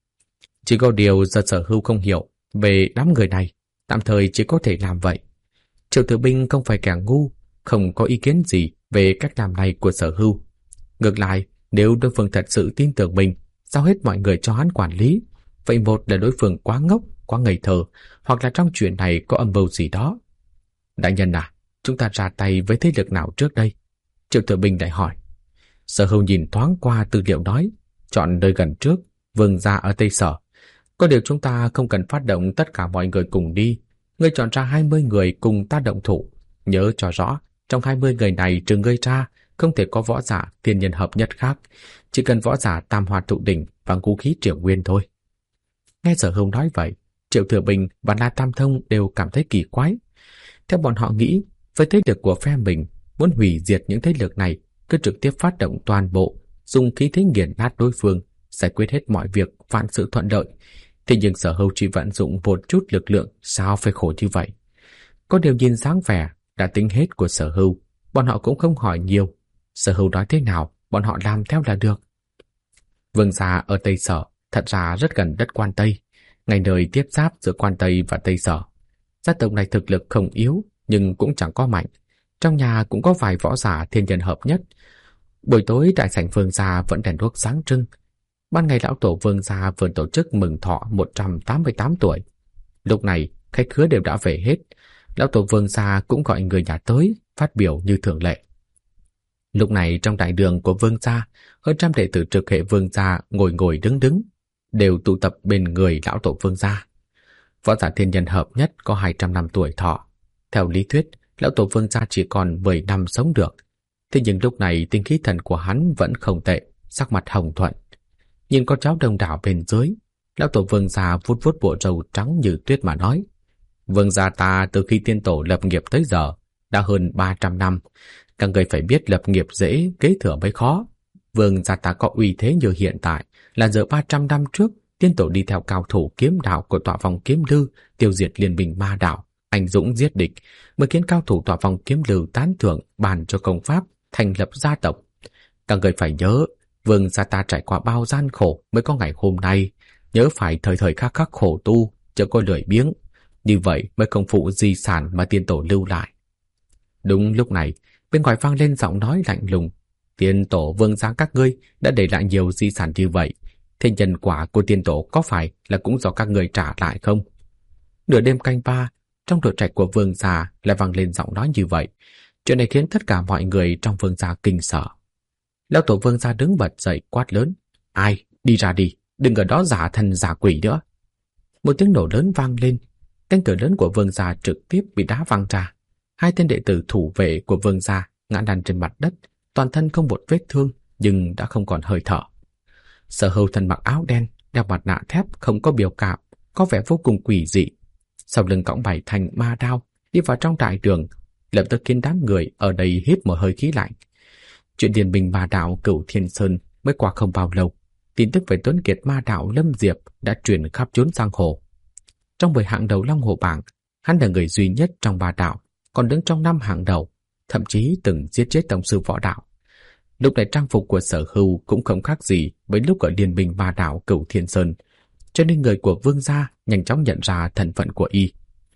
Chỉ có điều giờ Sở Hưu không hiểu về đám người này, tạm thời chỉ có thể làm vậy. Triệu Thừa Binh không phải kẻ ngu, không có ý kiến gì về cách làm này của Sở Hưu. Ngược lại, nếu đối phương thật sự tin tưởng mình, giao hết mọi người cho hắn quản lý, vậy một là đối phương quá ngốc, quá ngây thơ, hoặc là trong chuyện này có âm mưu gì đó. Đại nhân à, chúng ta ra tay với thế lực nào trước đây? Triệu Thừa Binh lại hỏi. Sở Hưu nhìn thoáng qua tư liệu nói, chọn nơi gần trước, Vương gia ở Tây Sở. Có điều chúng ta không cần phát động tất cả mọi người cùng đi. Ngươi chọn ra 20 người cùng ta động thủ. Nhớ cho rõ, trong 20 người này trừ ngươi ra, không thể có võ giả thiên nhân hợp nhất khác. Chỉ cần võ giả tam hoa tụ đỉnh và ngũ khí triều nguyên thôi. Nghe Sở Hưu nói vậy, Triệu Thừa Binh và La Tam Thông đều cảm thấy kỳ quái. Theo bọn họ nghĩ, với thế lực của phe mình, muốn hủy diệt những thế lực này, cứ trực tiếp phát động toàn bộ, dùng khí thế nghiền nát đối phương, giải quyết hết mọi việc, vạn sự thuận lợi. Thế nhưng Sở Hưu chỉ vận dụng một chút lực lượng, sao phải khổ như vậy? Có điều nhìn dáng vẻ đã tính hết của Sở Hưu, bọn họ cũng không hỏi nhiều. Sở Hưu nói thế nào, bọn họ làm theo là được. Vương gia ở Tây Sở thật ra rất gần đất Quan Tây, ngay nơi tiếp giáp giữa Quan Tây và Tây Sở. Gia tộc này thực lực không yếu, nhưng cũng chẳng có mạnh. Trong nhà cũng có vài võ giả thiên nhân hợp nhất. Buổi tối đại sảnh Vương gia vẫn đèn đuốc sáng trưng. Ban ngày lão tổ Vương gia vừa tổ chức mừng thọ 188 tuổi. Lúc này khách khứa đều đã về hết. Lão tổ Vương gia cũng gọi người nhà tới phát biểu như thường lệ. Lúc này trong đại đường của Vương gia, hơn trăm đệ tử trực hệ Vương gia ngồi ngồi đứng đứng, đều tụ tập bên người lão tổ Vương gia. Võ giả thiên nhân hợp nhất có 200 năm tuổi thọ. Theo lý thuyết, lão tổ Vương gia chỉ còn 10 năm sống được. Thế nhưng lúc này tinh khí thần của hắn vẫn không tệ, sắc mặt hồng thuận. Nhìn con cháu đông đảo bên dưới, lão tổ Vương gia vuốt vuốt bộ râu trắng như tuyết mà nói: Vương gia ta từ khi tiên tổ lập nghiệp tới giờ đã hơn 300 năm. Các người phải biết lập nghiệp dễ, kế thừa mới khó. Vương gia ta có uy thế như hiện tại là giờ 300 năm trước tiên tổ đi theo cao thủ kiếm đạo của Tọa Vòng Kiếm Lư tiêu diệt liên minh ma đạo, anh dũng giết địch, mới khiến cao thủ Tọa Vòng Kiếm Lư tán thưởng bàn cho công pháp thành lập gia tộc. Các người phải nhớ, Vương gia ta trải qua bao gian khổ mới có ngày hôm nay, nhớ phải thời thời khắc khắc khổ tu, chớ có lười biếng, như vậy mới không phụ di sản mà tiên tổ lưu lại. Đúng lúc này, bên ngoài vang lên giọng nói lạnh lùng: Tiên tổ Vương gia các ngươi đã để lại nhiều di sản như vậy, thế nhân quả của tiên tổ có phải là cũng do các người trả lại không? Nửa đêm canh ba, trong đội trạch của Vương gia lại vang lên giọng nói như vậy. Chuyện này khiến tất cả mọi người trong Vương gia kinh sợ. Lão tổ Vương gia đứng bật dậy quát lớn: Ai? Đi ra đi, đừng ở đó giả thần giả quỷ nữa. Một tiếng nổ lớn vang lên, cánh cửa lớn của Vương gia trực tiếp bị đá văng ra. Hai tên đệ tử thủ vệ của Vương gia ngã lăn trên mặt đất, toàn thân không một vết thương nhưng đã không còn hơi thở. Sở Hưu thân mặc áo đen, đeo mặt nạ thép không có biểu cảm, có vẻ vô cùng quỷ dị. Sau lưng cõng 7 thanh ma đao, đi vào trong đại đường, lập tức khiến đám người ở đây hít một hơi khí lạnh. Chuyện điền bình ma đạo Cửu Thiên Sơn mới qua không bao lâu, tin tức về tuấn kiệt ma đạo Lâm Diệp đã truyền khắp chốn giang hồ. Trong 10 hạng đầu Long Hồ bảng, hắn là người duy nhất trong ba đạo, còn đứng trong 5 hạng đầu, thậm chí từng giết chết tổng sư võ đạo. Lúc này trang phục của Sở Hưu cũng không khác gì với lúc ở điền bình ma đạo Cửu Thiên Sơn, cho nên người của Vương gia nhanh chóng nhận ra thân phận của y.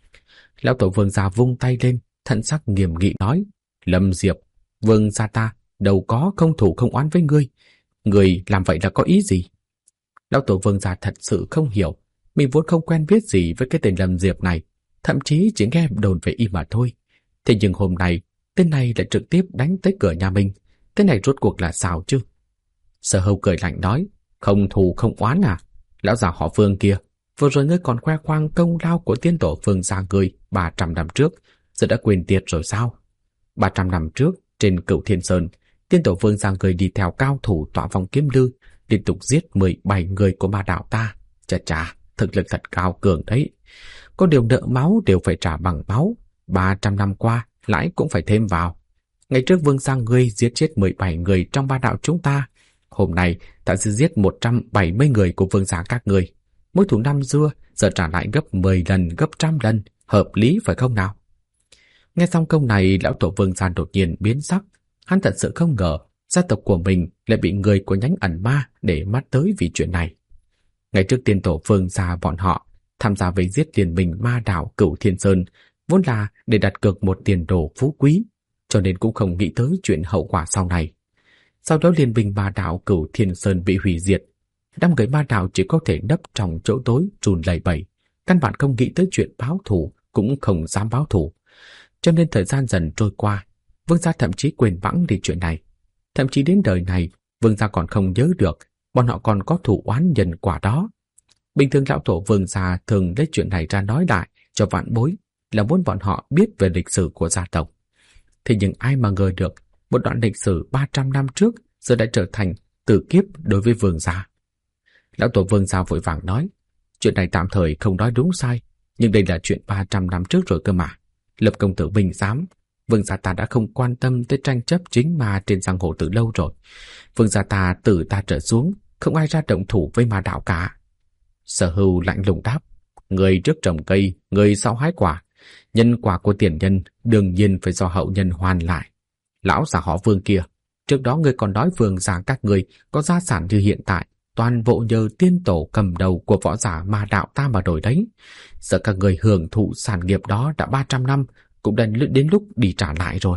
Lão tổ Vương gia vung tay lên, thần sắc nghiêm nghị nói: Lâm Diệp, Vương gia ta đâu có không thủ không oán với ngươi, ngươi làm vậy là có ý gì? Lão tổ Vương gia thật sự không hiểu, mình vốn không quen biết gì với cái tên Lâm Diệp này, thậm chí chỉ nghe đồn về y mà thôi. Thế nhưng hôm nay, tên này lại trực tiếp đánh tới cửa nhà mình, thế này rốt cuộc là sao chứ? Sở Hưu cười lạnh nói: Không thù không oán à? Lão già họ Vương kia, vừa rồi ngươi còn khoe khoang công lao của tiên tổ Vương gia ngươi 300 năm trước, giờ đã quên tiệt rồi sao? 300 năm trước, trên Cửu Thiên Sơn, tiên tổ Vương gia ngươi đi theo cao thủ tọa vòng kiếm lư, liên tục giết 17 người của ma đạo ta. Chà chà, thực lực thật cao cường đấy. Có điều nợ máu đều phải trả bằng máu, 300 năm qua, lãi cũng phải thêm vào. Ngày trước Vương gia ngươi giết chết 17 người trong ba đạo chúng ta, hôm nay ta sẽ giết 170 người của Vương gia các ngươi. Mối thù năm xưa giờ trả lại gấp 10 lần, gấp 100 lần, hợp lý phải không nào? Nghe xong câu này, lão tổ Vương gia đột nhiên biến sắc. Hắn thật sự không ngờ gia tộc của mình lại bị người của nhánh ẩn ma để mắt tới vì chuyện này. Ngày trước tiên tổ Vương gia bọn họ tham gia vây giết liên minh ma đạo Cửu Thiên Sơn vốn là để đặt cược một tiền đồ phú quý, cho nên cũng không nghĩ tới chuyện hậu quả sau này. Sau đó liên minh ma đạo Cửu Thiên Sơn bị hủy diệt, đám người ma đạo chỉ có thể nấp trong chỗ tối trùn lầy bẩy, căn bản không nghĩ tới chuyện báo thù, cũng không dám báo thù. Cho nên thời gian dần trôi qua, Vương gia thậm chí quên bẵng đi chuyện này. Thậm chí đến đời này, Vương gia còn không nhớ được bọn họ còn có thù oán nhân quả đó. Bình thường lão tổ Vương gia thường lấy chuyện này ra nói lại cho vạn bối, là muốn bọn họ biết về lịch sử của gia tộc. Thế nhưng ai mà ngờ được, một đoạn lịch sử 300 năm trước giờ đã trở thành tử kiếp đối với Vương gia. Lão tổ Vương gia vội vàng nói: Chuyện này tạm thời không nói đúng sai, nhưng đây là chuyện 300 năm trước rồi cơ mà. Lập công tử bình giám, Vương gia ta đã không quan tâm tới tranh chấp chính ma trên giang hồ từ lâu rồi. Vương gia ta từ ta trở xuống, không ai ra động thủ với ma đạo cả. Sở Hưu lạnh lùng đáp: Người trước trồng cây, người sau hái quả. Nhân quả của tiền nhân đương nhiên phải do hậu nhân hoàn lại. Lão già họ Vương kia, trước đó ngươi còn nói Vương gia các ngươi có gia sản như hiện tại, toàn bộ nhờ tiên tổ cầm đầu của võ giả ma đạo ta mà đổi đấy. Sợ các người hưởng thụ sản nghiệp đó đã 300 năm, cũng đã đến lúc đi trả lại rồi.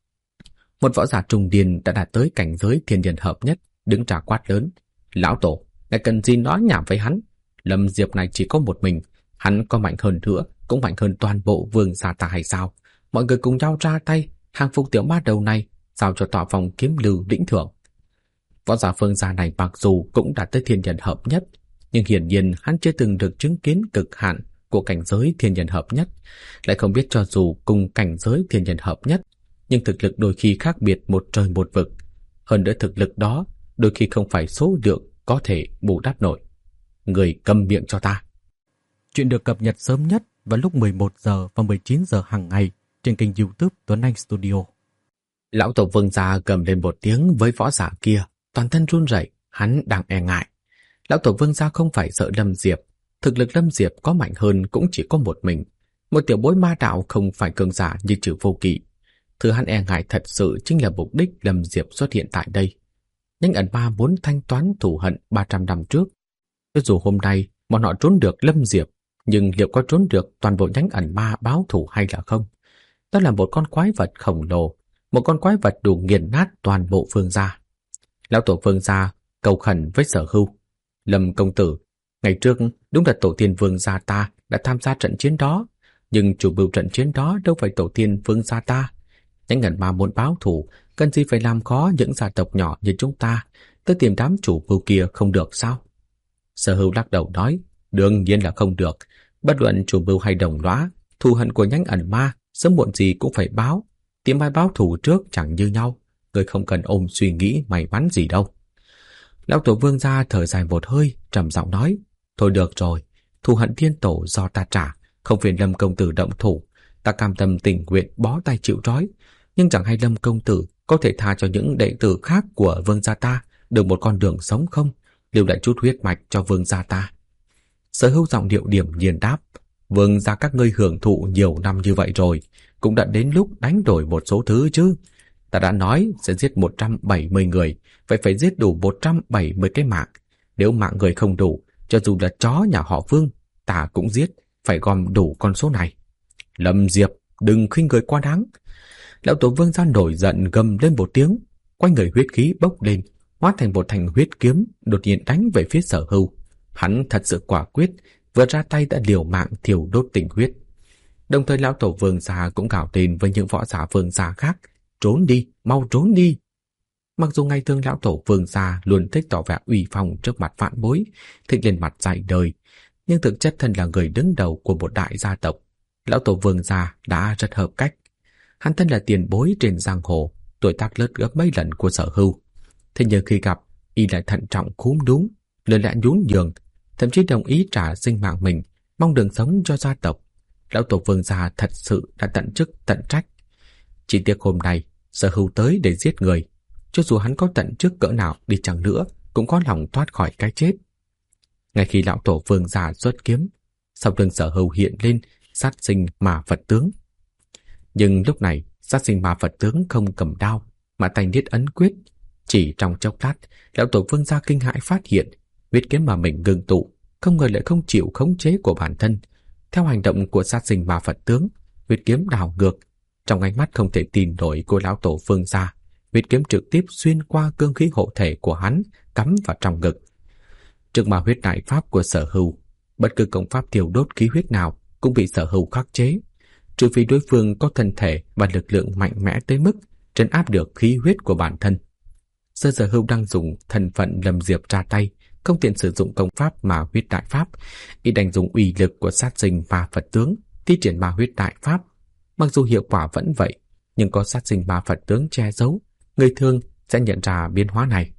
Một võ giả trung niên đã đạt tới cảnh giới thiên nhân hợp nhất, đứng ra quát lớn: Lão tổ, ngài cần gì nói nhảm với hắn? Lâm Diệp này chỉ có một mình, hắn có mạnh hơn nữa, cũng mạnh hơn toàn bộ Vương gia ta hay sao? Mọi người cùng nhau ra tay, hàng phục tiểu ma đầu này, giao cho tọa phòng kiếm lưu lĩnh thưởng. Võ giả Vương gia này mặc dù cũng đạt tới thiên nhân hợp nhất, nhưng hiển nhiên hắn chưa từng được chứng kiến cực hạn của cảnh giới thiên nhân hợp nhất, lại không biết cho dù cùng cảnh giới thiên nhân hợp nhất, nhưng thực lực đôi khi khác biệt một trời một vực. Hơn nữa thực lực đó đôi khi không phải số lượng có thể bù đắp nổi. Người câm miệng cho ta. Chuyện được cập nhật sớm nhất vào lúc 11 giờ và 19 giờ hàng ngày trên kênh YouTube Tuấn Anh Studio. Lão tổ Vương gia gầm lên một tiếng với võ giả kia, toàn thân run rẩy, hắn đang e ngại. Lão tổ Vương gia không phải sợ Lâm Diệp, thực lực Lâm Diệp có mạnh hơn cũng chỉ có một mình. Một tiểu bối ma đạo không phải cường giả như Trừ Vô Kỵ. Thứ hắn e ngại thật sự chính là mục đích Lâm Diệp xuất hiện tại đây. Nhánh ẩn ma muốn thanh toán thù hận 300 năm trước. Cho dù hôm nay bọn họ trốn được Lâm Diệp, nhưng liệu có trốn được toàn bộ nhánh ẩn ma báo thù hay là không? Đó là một con quái vật khổng lồ, một con quái vật đủ nghiền nát toàn bộ Vương gia. Lão tổ Vương gia cầu khẩn với Sở Hưu: Lâm công tử, ngày trước đúng là tổ tiên Vương gia ta đã tham gia trận chiến đó, nhưng chủ mưu trận chiến đó đâu phải tổ tiên Vương gia ta. Nhánh ẩn ma muốn báo thù, cần gì phải làm khó những gia tộc nhỏ như chúng ta, tới tìm đám chủ mưu kia không được sao? Sở Hưu lắc đầu nói, đương nhiên là không được. Bất luận chủ mưu hay đồng lõa, thù hận của nhánh ẩn ma sớm muộn gì cũng phải báo. Tìm ai báo thù trước chẳng như nhau. Người không cần ôm suy nghĩ may mắn gì đâu. Lão tổ Vương gia thở dài một hơi, trầm giọng nói, thôi được rồi, thù hận thiên tổ do ta trả, không phiền Lâm công tử động thủ. Ta cam tâm tình nguyện bó tay chịu trói, nhưng chẳng hay Lâm công tử có thể tha cho những đệ tử khác của Vương gia ta được một con đường sống không, lưu lại chút huyết mạch cho Vương gia ta. Sở Hưu giọng điệu điềm nhiên đáp, Vương gia các ngươi hưởng thụ nhiều năm như vậy rồi, cũng đã đến lúc đánh đổi một số thứ chứ. Ta đã nói sẽ giết 170 người, vậy phải giết đủ 170 cái mạng. Nếu mạng người không đủ, cho dù là chó nhà họ Vương, ta cũng giết, phải gom đủ con số này. Lâm Diệp, đừng khinh người quá đáng. Lão tổ Vương gia nổi giận gầm lên một tiếng, quanh người huyết khí bốc lên, hóa thành một thanh huyết kiếm, đột nhiên đánh về phía Sở Hưu. Hắn thật sự quả quyết, vừa ra tay đã liều mạng thiêu đốt tình huyết. Đồng thời lão tổ Vương gia cũng gào tên với những võ giả Vương gia khác, trốn đi, mau trốn đi. Mặc dù ngày thường lão tổ Vương gia luôn thích tỏ vẻ uy phong trước mặt vạn bối, thích lên mặt dạy đời, nhưng thực chất thân là người đứng đầu của một đại gia tộc, lão tổ Vương gia đã rất hợp cách. Hắn thân là tiền bối trên giang hồ, tuổi tác lớn gấp mấy lần của Sở Hưu. Thế nhưng khi gặp, y lại thận trọng khúm núm, lời lẽ nhún nhường, thậm chí đồng ý trả sinh mạng mình, mong đường sống cho gia tộc. Lão tổ Vương gia thật sự đã tận chức tận trách. Chỉ tiếc hôm nay Sở Hưu tới để giết người, cho dù hắn có tận chức cỡ nào đi chăng nữa cũng có lòng thoát khỏi cái chết. Ngay khi lão tổ Vương gia xuất kiếm, sau lưng Sở Hưu hiện lên sát sinh ma Phật tướng. Nhưng lúc này sát sinh ma Phật tướng không cầm đao mà tay niết ấn quyết. Chỉ trong chốc lát, lão tổ Vương gia kinh hãi phát hiện huyết kiếm mà mình ngưng tụ không ngờ lại không chịu khống chế của bản thân. Theo hành động của sát sinh ma Phật tướng, huyết kiếm đảo ngược. Trong ánh mắt không thể tin nổi của lão tổ Vương gia, huyết kiếm trực tiếp xuyên qua cương khí hộ thể của hắn, cắm vào trong ngực. Trước mà huyết đại pháp của Sở Hưu, bất cứ công pháp thiêu đốt khí huyết nào cũng bị Sở Hưu khắc chế, trừ phi đối phương có thân thể và lực lượng mạnh mẽ tới mức trấn áp được khí huyết của bản thân. Sở Hưu đang dùng thân phận Lâm Diệp ra tay, không tiện sử dụng công pháp mà huyết đại pháp, y đành dùng uy lực của sát sinh ma Phật tướng thi triển ma huyết đại pháp. Mặc dù hiệu quả vẫn vậy, nhưng có sát sinh ma Phật tướng che giấu, người thường sẽ nhận ra biến hóa này.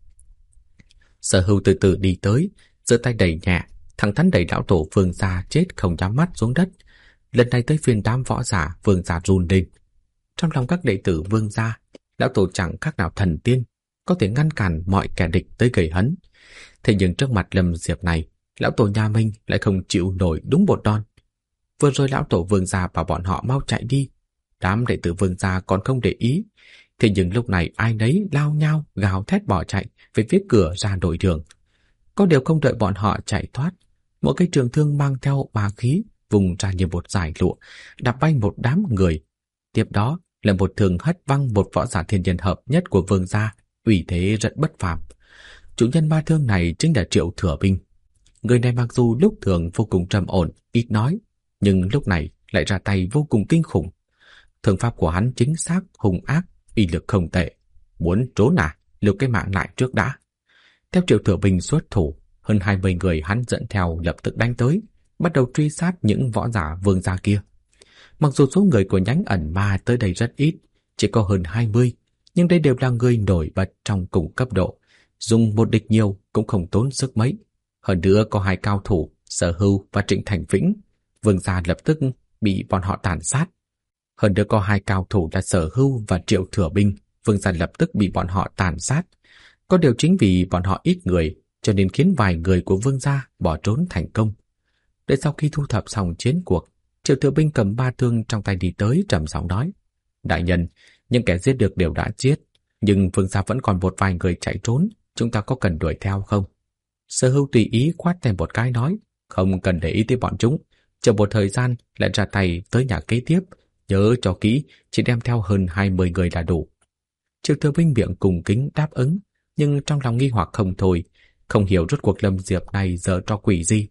Sở Hưu từ từ đi tới, giơ tay đẩy nhẹ, thẳng thắn đẩy lão tổ Vương gia chết không nhắm mắt xuống đất. Lần này tới phiên đám võ giả Vương gia run lên. Trong lòng các đệ tử Vương gia, lão tổ chẳng khác nào thần tiên, có thể ngăn cản mọi kẻ địch tới gây hấn. Thế nhưng trước mặt Lâm Diệp này, lão tổ nhà mình lại không chịu nổi đúng một đòn. Vừa rồi lão tổ Vương gia bảo bọn họ mau chạy đi, đám đệ tử Vương gia còn không để ý. Thế nhưng lúc này ai nấy lao nhao gào thét bỏ chạy về phía cửa ra đổi đường. Có điều không đợi bọn họ chạy thoát, một cái trường thương mang theo bá khí vùng ra như một dải lụa, đạp bay một đám người. Tiếp đó là một thương hất văng một võ giả thiên nhân hợp nhất của Vương gia, uy thế rất bất phàm. Chủ nhân ma thương này chính là Triệu Thừa Binh. Người này mặc dù lúc thường vô cùng trầm ổn, ít nói, nhưng lúc này lại ra tay vô cùng kinh khủng. Thương pháp của hắn chính xác, hung ác, uy lực không tệ. Muốn trốn à? Lưu cái mạng lại trước đã. Theo Triệu Thừa Binh xuất thủ, hơn 20 người hắn dẫn theo lập tức đánh tới, bắt đầu truy sát những võ giả Vương gia kia. Mặc dù số người của nhánh ẩn ma tới đây rất ít, chỉ có hơn 20, nhưng đây đều là người nổi bật trong cùng cấp độ, dùng một địch nhiều cũng không tốn sức mấy. Hơn nữa có hai cao thủ, Sở Hưu và Trịnh Thành Vĩnh, Vương gia lập tức bị bọn họ tàn sát. Hơn nữa có hai cao thủ là Sở Hưu và Triệu Thừa Binh, Vương gia lập tức bị bọn họ tàn sát. Có điều chính vì bọn họ ít người, cho nên khiến vài người của Vương gia bỏ trốn thành công. Để sau khi thu thập xong chiến cuộc, Triệu Thừa Binh cầm ba thương trong tay đi tới, trầm giọng nói: Đại nhân, những kẻ giết được đều đã giết, nhưng Vương gia vẫn còn một vài người chạy trốn, chúng ta có cần đuổi theo không? Sở Hưu tùy ý khoát tay một cái nói: Không cần để ý tới bọn chúng, chờ một thời gian lại ra tay tới nhà kế tiếp, nhớ cho kỹ, chỉ đem theo hơn 20 người là đủ. Triệu Thừa Binh miệng cùng kính đáp ứng, nhưng trong lòng nghi hoặc không thôi, không hiểu rốt cuộc Lâm Diệp này giở trò quỷ gì.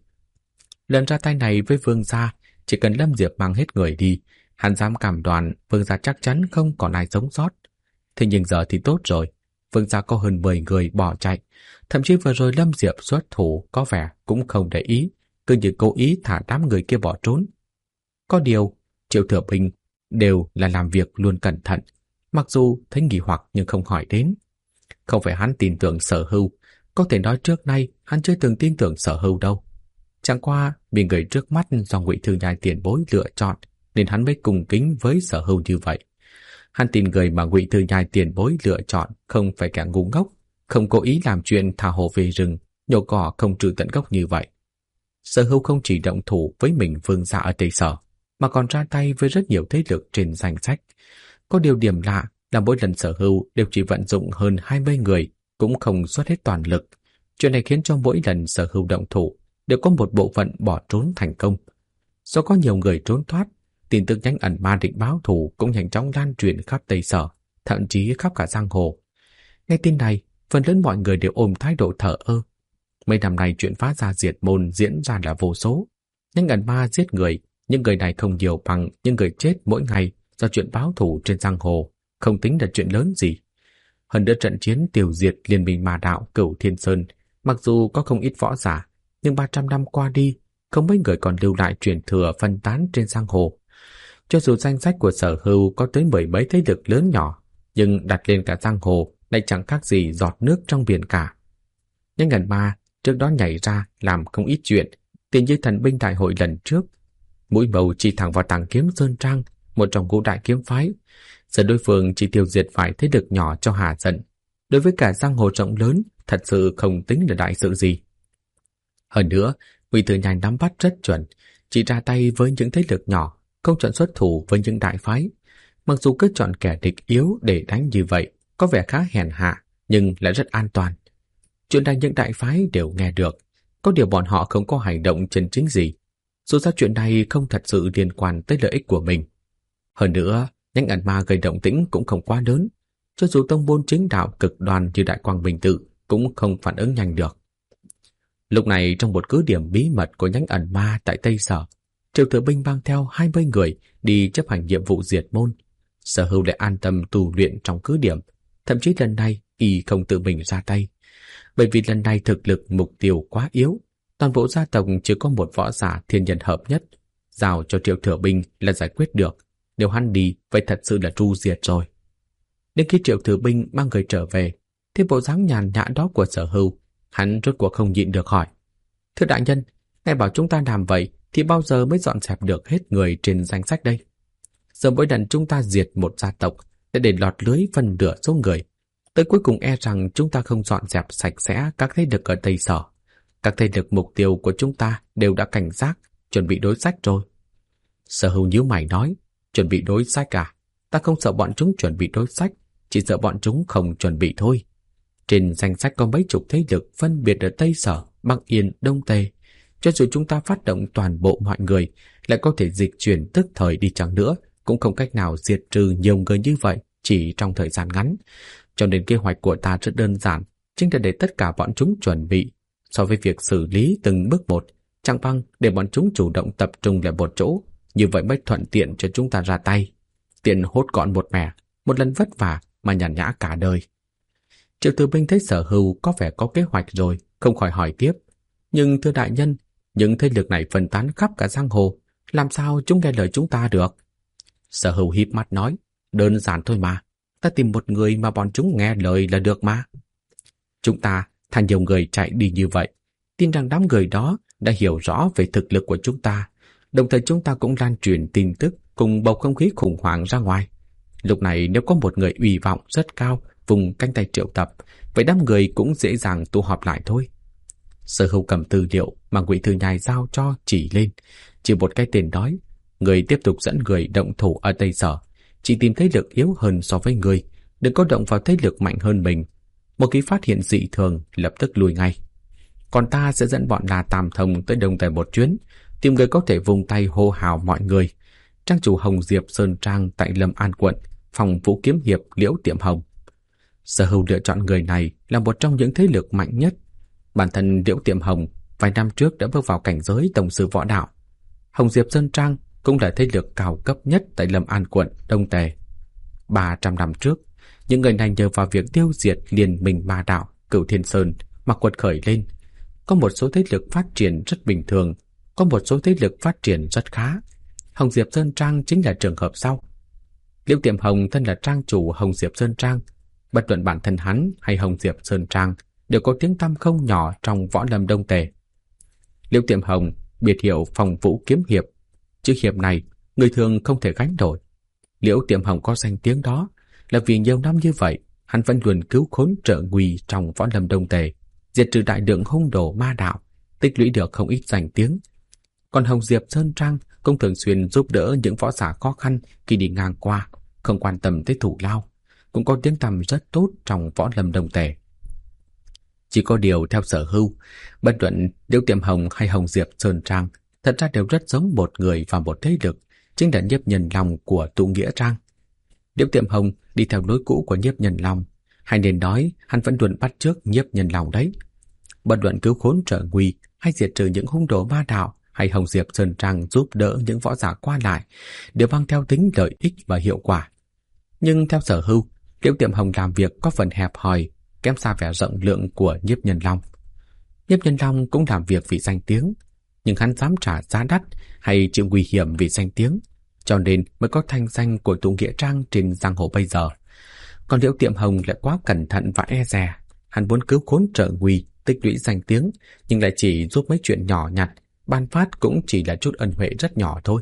Lần ra tay này với Vương gia, chỉ cần Lâm Diệp mang hết người đi, hắn dám cam đoan Vương gia chắc chắn không còn ai sống sót. Thế nhưng giờ thì tốt rồi, Vương gia có hơn 10 người bỏ chạy. Thậm chí vừa rồi Lâm Diệp xuất thủ có vẻ cũng không để ý, cứ như cố ý thả đám người kia bỏ trốn. Có điều, Triệu Thừa Bình đều là làm việc luôn cẩn thận, mặc dù thấy nghi hoặc nhưng không hỏi đến. Không phải hắn tin tưởng Sở Hưu, có thể nói trước nay hắn chưa từng tin tưởng Sở Hưu đâu. Chẳng qua vì người trước mắt do Ngụy Thư Nhai tiền bối lựa chọn nên hắn mới cung kính với Sở Hưu như vậy. Hắn tin người mà Ngụy Thư Nhai tiền bối lựa chọn không phải kẻ ngu ngốc, không cố ý làm chuyện thả hổ về rừng, nhổ cỏ không trừ tận gốc như vậy. Sở Hưu không chỉ động thủ với mình Vương gia ở Tây Sở, mà còn ra tay với rất nhiều thế lực trên danh sách. Có điều điểm lạ là mỗi lần Sở Hưu đều chỉ vận dụng hơn 20 người, cũng không xuất hết toàn lực. Chuyện này khiến cho mỗi lần Sở Hưu động thủ đều có một bộ phận bỏ trốn thành công. Do có nhiều người trốn thoát, tin tức Nhánh Ẩn Ma định báo thù cũng nhanh chóng lan truyền khắp Tây Sở, thậm chí khắp cả giang hồ. Nghe tin này, phần lớn mọi người đều ôm thái độ thờ ơ. Mấy năm nay chuyện phá gia diệt môn diễn ra là vô số. Nhánh Ẩn Ma giết người, những người này không nhiều bằng những người chết mỗi ngày do chuyện báo thù trên giang hồ, không tính là chuyện lớn gì. Hơn nữa trận chiến tiêu diệt Liên minh Ma đạo Cửu Thiên Sơn, mặc dù có không ít võ giả, nhưng 300 năm qua đi, không mấy người còn lưu lại truyền thừa phân tán trên giang hồ. Cho dù danh sách của Sở Hưu có tới 10 mấy thế lực lớn nhỏ, nhưng đặt lên cả giang hồ lại chẳng khác gì giọt nước trong biển cả. Nhánh Ẩn Ma trước đó nhảy ra làm không ít chuyện, tiền như thần binh đại hội lần trước, mũi bầu chỉ thẳng vào Tàng Kiếm Sơn Trang, một trong ngũ đại kiếm phái. Giờ đối phương chỉ tiêu diệt vài thế lực nhỏ cho hà giận, đối với cả giang hồ rộng lớn thật sự không tính là đại sự gì. Hơn nữa, Ngụy Thư Nhai nắm bắt rất chuẩn, chỉ ra tay với những thế lực nhỏ, không chọn xuất thủ với những đại phái. Mặc dù cứ chọn kẻ địch yếu để đánh như vậy, có vẻ khá hèn hạ, nhưng lại rất an toàn. Chuyện này những đại phái đều nghe được, có điều bọn họ không có hành động chân chính gì. Dù sao chuyện này không thật sự liên quan tới lợi ích của mình. Hơn nữa, Nhánh Ẩn Ma gây động tĩnh cũng không quá lớn, cho dù tông môn chính đạo cực đoan như Đại Quang Bình Tự cũng không phản ứng nhanh được. Lúc này trong một cứ điểm bí mật của Nhánh Ẩn Ma tại Tây Sở, Triệu Thừa Binh mang theo 20 người đi chấp hành nhiệm vụ diệt môn. Sở Hưu lại an tâm tu luyện trong cứ điểm, thậm chí lần này y không tự mình ra tay, bởi vì lần này thực lực mục tiêu quá yếu. Toàn bộ gia tộc chỉ có một võ giả thiên nhân hợp nhất, giao cho Triệu Thừa Binh là giải quyết được. Nếu hắn đi, vậy thật sự là tru diệt rồi. Đến khi Triệu Thừa Binh mang người trở về, thì bộ dáng nhàn nhã đó của Sở Hưu, hắn rốt cuộc không nhịn được hỏi: Thưa đại nhân, ngài bảo chúng ta làm vậy thì bao giờ mới dọn dẹp được hết người trên danh sách đây? Giờ mỗi lần chúng ta diệt một gia tộc để lọt lưới phân nửa số người, tới cuối cùng e rằng chúng ta không dọn dẹp sạch sẽ các thế lực ở Tây Sở. Các thế lực mục tiêu của chúng ta đều đã cảnh giác, chuẩn bị đối sách rồi. Sở Hưu nhíu mày nói: Chuẩn bị đối sách à? Ta không sợ bọn chúng chuẩn bị đối sách, chỉ sợ bọn chúng không chuẩn bị thôi. Trên danh sách có mấy chục thế lực phân biệt ở Tây Sở, Bắc Yên, Đông Tề. Cho dù chúng ta phát động toàn bộ mọi người, lại có thể dịch chuyển tức thời đi chăng nữa, cũng không cách nào diệt trừ nhiều người như vậy chỉ trong thời gian ngắn. Cho nên kế hoạch của ta rất đơn giản, chính là để tất cả bọn chúng chuẩn bị. So với việc xử lý từng bước một, chẳng bằng để bọn chúng chủ động tập trung lại một chỗ, như vậy mới thuận tiện cho chúng ta ra tay. Tiện hốt gọn một mẻ, một lần vất vả mà nhàn nhã cả đời. Triệu Thừa Binh thấy Sở Hưu có vẻ có kế hoạch rồi, không khỏi hỏi tiếp: Nhưng thưa đại nhân, những thế lực này phân tán khắp cả giang hồ, làm sao chúng nghe lời chúng ta được? Sở Hưu híp mắt nói: Đơn giản thôi mà, ta tìm một người mà bọn chúng nghe lời là được mà. Chúng ta thà nhiều người chạy đi như vậy, tin rằng đám người đó đã hiểu rõ về thực lực của chúng ta, đồng thời chúng ta cũng lan truyền tin tức cùng bầu không khí khủng hoảng ra ngoài. Lúc này nếu có một người uy vọng rất cao vùng cánh tay triệu tập, vậy đám người cũng dễ dàng tụ họp lại thôi. Sở Hưu cầm tư liệu mà Ngụy Thư Nhai giao cho chỉ lên, chỉ một cái tên nói: Người tiếp tục dẫn người động thủ ở Tây Sở, chỉ tìm thế lực yếu hơn so với người, đừng có động vào thế lực mạnh hơn mình. Một khi phát hiện dị thường lập tức lùi ngay. Còn ta sẽ dẫn bọn La Tam Thông tới Đông Tề một chuyến, tìm người có thể vùng tay hô hào mọi người. Trang chủ Hồng Diệp Sơn Trang tại Lâm An quận, phòng vũ kiếm hiệp Liễu Tiệm Hồng. Sở Hưu lựa chọn người này là một trong những thế lực mạnh nhất. Bản thân Liễu Tiệm Hồng vài năm trước đã bước vào cảnh giới tổng sư võ đạo. Hồng Diệp Sơn Trang cũng là thế lực cao cấp nhất tại Lâm An quận Đông Tề. 300 năm trước, Những người này nhờ vào việc tiêu diệt Liên minh ma đạo Cửu Thiên Sơn mà quật khởi lên. Có một số thế lực phát triển rất bình thường, có một số thế lực phát triển rất khá. Hồng Diệp Sơn Trang chính là trường hợp sau. Liễu Tiệm Hồng thân là trang chủ Hồng Diệp Sơn Trang, bất luận bản thân hắn hay Hồng Diệp Sơn Trang đều có tiếng tăm không nhỏ trong võ lâm Đông Tề. Liễu Tiệm Hồng biệt hiệu Phong Vũ Kiếm Hiệp, chữ hiệp này người thường không thể gánh nổi. Liễu Tiệm Hồng có danh tiếng đó là vì nhiều năm như vậy hắn vẫn luôn cứu khốn trợ nguy trong võ lâm Đông Tề, diệt trừ đại lượng hung đồ ma đạo, tích lũy được không ít danh tiếng. Còn Hồng Diệp Sơn Trang cũng thường xuyên giúp đỡ những võ giả khó khăn khi đi ngang qua, không quan tâm tới thủ lao, cũng có tiếng tăm rất tốt trong võ lâm Đông Tề. Chỉ có điều theo Sở Hưu, bất luận Liễu Tiệm Hồng hay Hồng Diệp Sơn Trang thật ra đều rất giống một người và một thế lực, chính là Nhiếp Nhân Long của Tụ Nghĩa Trang. Liễu Tiệm Hồng đi theo lối cũ của Nhiếp Nhân Long, hay nên nói hắn vẫn luôn bắt chước Nhiếp Nhân Long đấy. Bất luận cứu khốn trợ nguy hay diệt trừ những hung đồ ma đạo, hay Hồng Diệp Sơn Trang giúp đỡ những võ giả qua lại, đều mang theo tính lợi ích và hiệu quả. Nhưng theo Sở Hưu, Liễu Tiệm Hồng làm việc có phần hẹp hòi, kém xa vẻ rộng lượng của Nhiếp Nhân Long. Nhiếp Nhân Long cũng làm việc vì danh tiếng, nhưng hắn dám trả giá đắt hay chịu nguy hiểm vì danh tiếng, cho nên mới có thanh danh của Tụ Nghĩa Trang trên giang hồ bây giờ. Còn Liễu Tiệm Hồng lại quá cẩn thận và e dè, hắn muốn cứu khốn trợ nguy, tích lũy danh tiếng, nhưng lại chỉ giúp mấy chuyện nhỏ nhặt, ban phát cũng chỉ là chút ân huệ rất nhỏ thôi.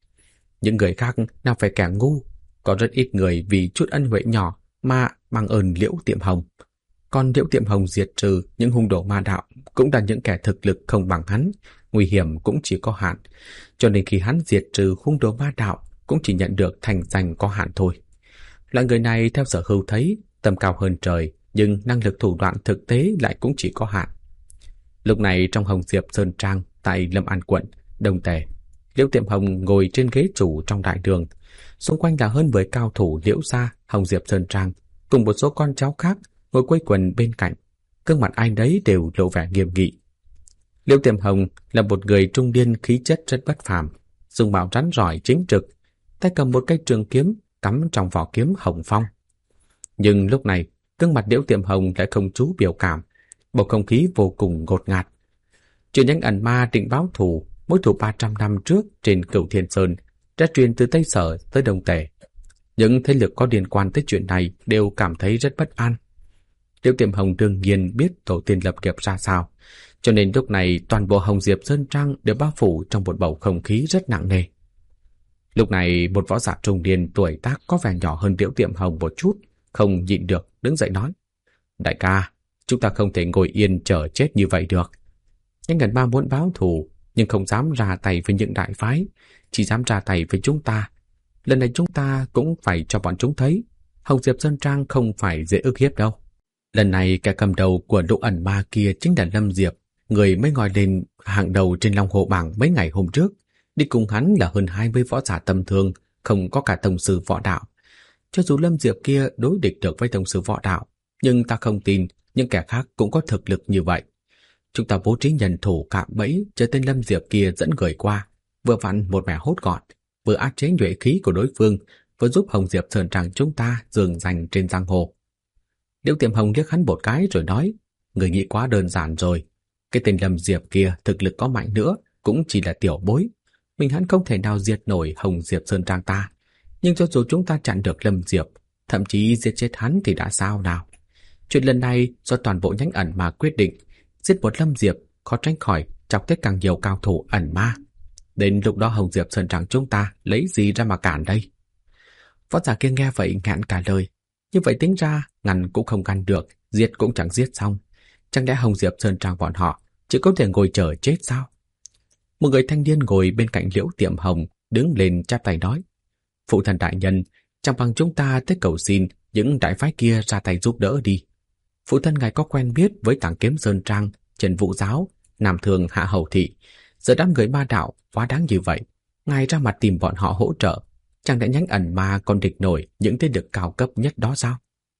Những người khác nào phải kẻ ngu, có rất ít người vì chút ân huệ nhỏ mà mang ơn Liễu Tiệm Hồng. Còn Liễu Tiệm Hồng diệt trừ những hung đồ ma đạo cũng là những kẻ thực lực không bằng hắn, nguy hiểm cũng chỉ có hạn, cho nên khi hắn diệt trừ hung đồ ma đạo cũng chỉ nhận được thành danh có hạn thôi. Loại người này theo Sở Hưu thấy tầm cao hơn trời, nhưng năng lực thủ đoạn thực tế lại cũng chỉ có hạn. Lúc này trong Hồng Diệp Sơn Trang tại Lâm An quận Đông Tề, Liễu Tiệm Hồng ngồi trên ghế chủ trong đại đường, xung quanh là hơn 10 cao thủ Liễu gia Hồng Diệp Sơn Trang cùng một số con cháu khác ngồi quây quần bên cạnh, gương mặt ai đấy đều lộ vẻ nghiêm nghị. Liễu Tiệm Hồng là một người trung niên khí chất rất bất phàm, dung mạo rắn rỏi chính trực, tay cầm một cây trường kiếm cắm trong vỏ kiếm hồng phong. Nhưng lúc này, gương mặt Liễu Tiệm Hồng lại không chú biểu cảm, bầu không khí vô cùng ngột ngạt. Chuyện Nhánh Ẩn Ma định báo thù, mối thù 300 năm trước trên Cửu Thiên Sơn đã truyền từ Tây Sở tới Đông Tề. Những thế lực có liên quan tới chuyện này đều cảm thấy rất bất an. Liễu Tiệm Hồng đương nhiên biết tổ tiên lập nghiệp ra sao, cho nên lúc này toàn bộ Hồng Diệp Sơn Trang đều bao phủ trong một bầu không khí rất nặng nề. Lúc này một võ giả trung niên tuổi tác có vẻ nhỏ hơn Liễu Tiệm Hồng một chút, không nhịn được đứng dậy nói: "Đại ca, chúng ta không thể ngồi yên chờ chết như vậy được. Nhánh Ẩn Ma muốn báo thù, nhưng không dám ra tay với những đại phái, chỉ dám ra tay với chúng ta. Lần này chúng ta cũng phải cho bọn chúng thấy, Hồng Diệp Sơn Trang không phải dễ ức hiếp đâu." Lần này kẻ cầm đầu của Lũ Ẩn Ma kia chính là Lâm Diệp, người mới ngoi lên hàng đầu trên Long Hồ bảng mấy ngày hôm trước. Đi cùng hắn là hơn 20 võ giả tầm thường, không có cả tông sư võ đạo. Cho dù Lâm Diệp kia đối địch được với tông sư võ đạo, nhưng ta không tin những kẻ khác cũng có thực lực như vậy. Chúng ta bố trí nhân thủ cạm bẫy cho tên Lâm Diệp kia dẫn người qua, vừa vặn một mẻ hốt gọn, vừa áp chế nhuệ khí của đối phương, vừa giúp Hồng Diệp Sơn Trang chúng ta dường danh trên giang hồ. Liễu Tiệm Hồng liếc hắn một cái rồi nói: "Người nghĩ quá đơn giản rồi. Cái tên Lâm Diệp kia thực lực có mạnh nữa cũng chỉ là tiểu bối. Mình hắn không thể nào diệt nổi Hồng Diệp Sơn Trang ta. Nhưng cho dù chúng ta chặn được Lâm Diệp, thậm chí giết chết hắn thì đã sao nào? Chuyện lần này do toàn bộ Nhánh Ẩn Ma quyết định. Giết một Lâm Diệp khó tránh khỏi chọc tới càng nhiều cao thủ ẩn ma. Đến lúc đó Hồng Diệp Sơn Trang chúng ta lấy gì ra mà cản đây?" Võ giả kia nghe vậy ngạn cả lời. Như vậy tính ra ngăn cũng không ngăn được, giết cũng chẳng giết xong. Chẳng lẽ Hồng Diệp Sơn Trang bọn họ chỉ có thể ngồi chờ chết sao? Một người thanh niên ngồi bên cạnh Liễu Tiệm Hồng đứng lên chắp tay nói: "Phụ thân đại nhân, chẳng bằng chúng ta tới cầu xin những đại phái kia ra tay giúp đỡ đi. Phụ thân ngài có quen biết với Tàng Kiếm Sơn Trang, Trần Vũ Giáo, Nam Thường Hạ Hầu Thị. Giờ đám người ma đạo quá đáng như vậy, ngài ra mặt tìm bọn họ hỗ trợ, chẳng lẽ Nhánh Ẩn Ma còn địch nổi những thế lực cao cấp nhất đó sao?"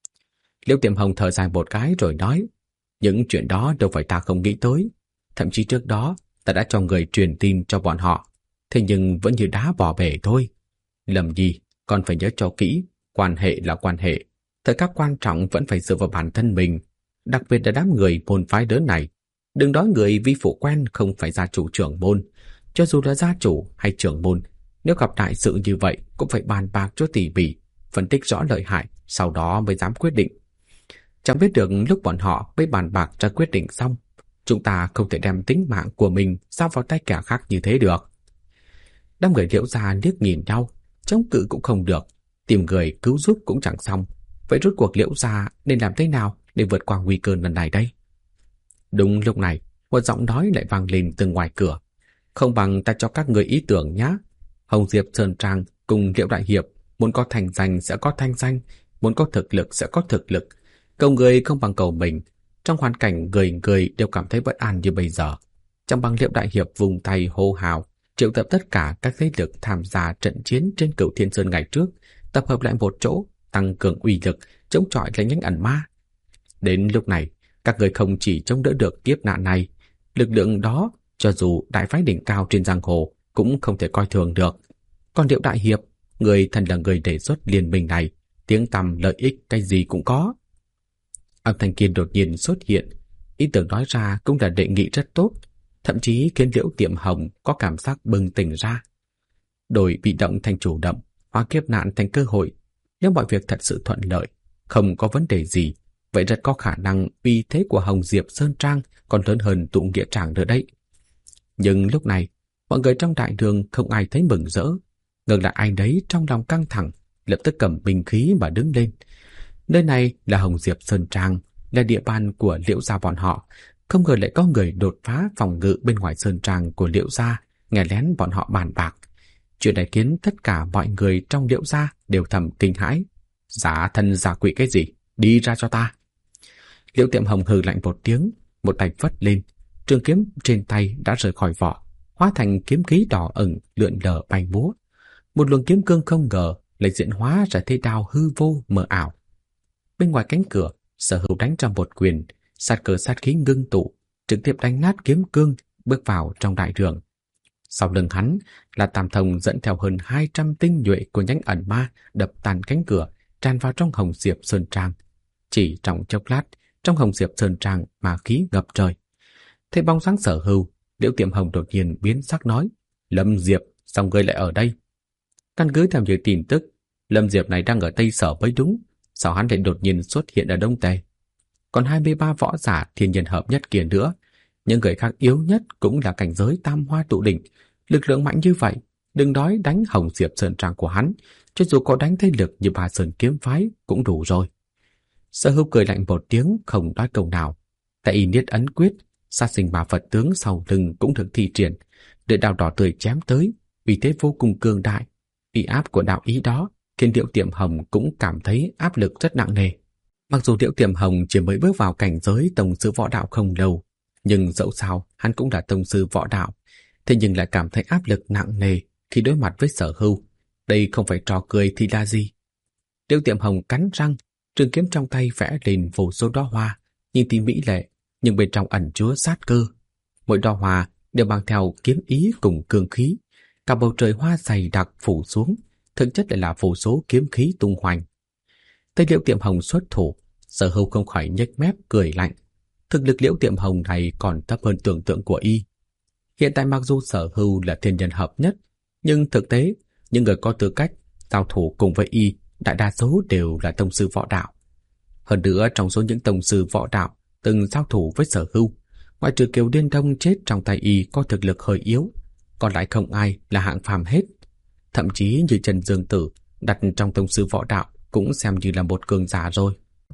Liễu Tiệm Hồng thở dài một cái rồi nói: "Những chuyện đó đâu phải ta không nghĩ tới. Thậm chí trước đó ta đã cho người truyền tin cho bọn họ, thế nhưng vẫn như đá bỏ bể thôi. Lầm gì, còn phải nhớ cho kỹ, quan hệ là quan hệ. Thời khắc quan trọng vẫn phải dựa vào bản thân mình, đặc biệt là đám người môn phái lớn này. Đừng nói người vi phụ quen không phải gia chủ trưởng môn, cho dù là gia chủ hay trưởng môn, nếu gặp đại sự như vậy cũng phải bàn bạc cho tỉ mỉ, phân tích rõ lợi hại, sau đó mới dám quyết định. Chẳng biết được lúc bọn họ mới bàn bạc ra quyết định xong, chúng ta không thể đem tính mạng của mình giao vào tay kẻ khác như thế được. Đám người Liễu gia liếc nhìn nhau, chống cự cũng không được, tìm người cứu giúp cũng chẳng xong. Vậy rốt cuộc Liễu gia nên làm thế nào để vượt qua nguy cơ lần này đây? Đúng lúc này, một giọng nói lại vang lên từ ngoài cửa. Không bằng ta cho các người ý tưởng nhá. Hồng Diệp Sơn Trang cùng Liễu Đại Hiệp, muốn có thành danh sẽ có thanh danh, muốn có thực lực sẽ có thực lực. Cầu người không bằng cầu mình. Trong hoàn cảnh người người đều cảm thấy bất an như bây giờ, chẳng bằng Liễu Đại Hiệp vùng tay hô hào, triệu tập tất cả các thế lực tham gia trận chiến trên Cửu Thiên Sơn ngày trước, tập hợp lại một chỗ, tăng cường uy lực, chống chọi lại nhánh ẩn ma. Đến lúc này, các người không chỉ chống đỡ được kiếp nạn này, lực lượng đó, cho dù đại phái đỉnh cao trên giang hồ, cũng không thể coi thường được. Còn Liễu Đại Hiệp, người thần là người đề xuất liên minh này, tiếng tăm lợi ích cái gì cũng có. Âm thanh kia đột nhiên xuất hiện, ý tưởng nói ra cũng là đề nghị rất tốt, thậm chí khiến Liễu Tiệm Hồng có cảm giác bừng tỉnh ra. Đổi bị động thành chủ động, hóa kiếp nạn thành cơ hội. Nếu mọi việc thật sự thuận lợi, không có vấn đề gì, vậy rất có khả năng uy thế của Hồng Diệp Sơn Trang còn lớn hơn tụ nghĩa tràng nữa đấy. Nhưng lúc này, mọi người trong đại đường không ai thấy mừng rỡ, ngược lại ai đấy trong lòng căng thẳng, lập tức cầm binh khí mà đứng lên. Nơi này là Hồng Diệp Sơn Trang, là địa bàn của Liễu gia bọn họ, không ngờ lại có người đột phá phòng ngự bên ngoài Sơn Trang của Liễu gia, nghe lén bọn họ bàn bạc. Chuyện này khiến tất cả mọi người trong Liễu gia đều thầm kinh hãi. Giả thân giả quỷ cái gì? Đi ra cho ta! Liễu Tiệm Hồng hừ lạnh một tiếng, một tay phất lên, trường kiếm trên tay đã rời khỏi vỏ, hóa thành kiếm khí đỏ ửng lượn lờ bay múa. Một luồng kiếm cương không ngờ lại diễn hóa ra thế đao hư vô mờ ảo. Bên ngoài cánh cửa, Sở Hữu đánh trong một quyền, sát cơ sát khí ngưng tụ, trực tiếp đánh nát kiếm cương, bước vào trong đại đường. Sau lưng hắn là Tam Thông dẫn theo hơn 200 tinh nhuệ của nhánh ẩn ma, đập tan cánh cửa, tràn vào trong Hồng Diệp Sơn Trang. Chỉ trong chốc lát, trong Hồng Diệp Sơn Trang ma khí ngập trời. Thấy bóng dáng Sở Hữu, Liễu Tiệm Hồng đột nhiên biến sắc nói: Lâm Diệp, sao ngươi lại ở đây? Căn cứ theo như tin tức, Lâm Diệp này đang ở Tây Sở mới đúng, sao hắn lại đột nhiên xuất hiện ở Đông Tây? Còn 23 võ giả thiên nhân hợp nhất kia nữa, những người khác yếu nhất cũng là cảnh giới tam hoa tụ đỉnh, lực lượng mạnh như vậy, đừng nói đánh Hồng Diệp Sơn Trang của hắn, cho dù có đánh thế lực như Ba Sơn kiếm phái cũng đủ rồi. Sở Hữu cười lạnh một tiếng, không nói câu nào. Tại y niết ấn quyết, sát sinh ma Phật tướng sau lưng cũng được thi triển, để đao đỏ tươi chém tới, uy thế vô cùng cường đại. Uy áp của đạo ý đó khiến Liễu Tiệm Hồng cũng cảm thấy áp lực rất nặng nề. Mặc dù Liễu Tiệm Hồng chỉ mới bước vào cảnh giới tông sư võ đạo không lâu, nhưng dẫu sao hắn cũng là tông sư võ đạo, thế nhưng lại cảm thấy áp lực nặng nề khi đối mặt với Sở Hữu. Đây không phải trò cười thì là gì? Liễu Tiệm Hồng cắn răng, trường kiếm trong tay vẽ lên vô số đóa hoa, nhìn thì mỹ lệ, nhưng bên trong ẩn chứa sát cơ. Mỗi đóa hoa đều mang theo kiếm ý cùng cương khí, cả bầu trời hoa dày đặc phủ xuống, thực chất lại là vô số kiếm khí tung hoành. Thấy Liễu Tiệm Hồng xuất thủ, Sở Hữu không khỏi nhếch mép cười lạnh. Thực lực Liễu Tiệm Hồng này còn thấp hơn tưởng tượng của y. Hiện tại mặc dù Sở Hữu là thiên nhân hợp nhất, nhưng thực tế những người có tư cách giao thủ cùng với y đại đa số đều là tông sư võ đạo. Hơn nữa, trong số những tông sư võ đạo từng giao thủ với Sở Hữu, ngoại trừ Kiều Điên Đông chết trong tay y có thực lực hơi yếu, còn lại không ai là hạng phàm hết. Thậm chí như Trần Dương Tử đặt trong tông sư võ đạo cũng xem như là một cường giả rồi.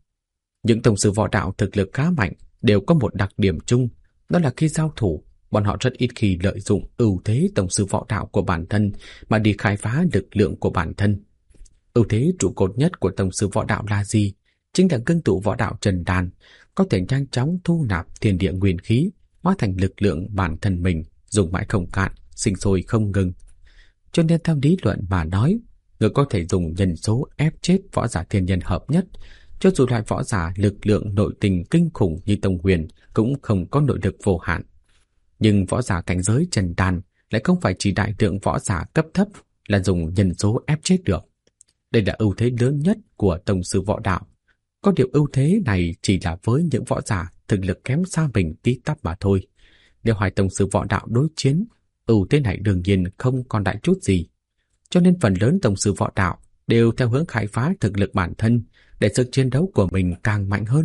Những tông sư võ đạo thực lực khá mạnh đều có một đặc điểm chung, đó là khi giao thủ, bọn họ rất ít khi lợi dụng ưu thế tông sư võ đạo của bản thân mà đi khai phá lực lượng của bản thân. Ưu thế trụ cột nhất của tông sư võ đạo là gì? Chính là ngưng tụ võ đạo trần đàn, có thể nhanh chóng thu nạp thiên địa nguyên khí, hóa thành lực lượng bản thân mình, dùng mãi không cạn, sinh sôi không ngừng. Cho nên theo lý luận mà nói, người có thể dùng nhân số ép chết võ giả thiên nhân hợp nhất, cho dù loại võ giả lực lượng nội tình kinh khủng như Tông Huyền cũng không có nội lực vô hạn. Nhưng võ giả cảnh giới trần đàn lại không phải chỉ đại lượng võ giả cấp thấp là dùng nhân số ép chết được. Đây là ưu thế lớn nhất của tông sư võ đạo. Có điều ưu thế này chỉ là với những võ giả thực lực kém xa mình tí tắp mà thôi. Nếu hai tông sư võ đạo đối chiến, ưu thế này đương nhiên không còn đại chút gì. Cho nên phần lớn tông sư võ đạo đều theo hướng khai phá thực lực bản thân để sức chiến đấu của mình càng mạnh hơn.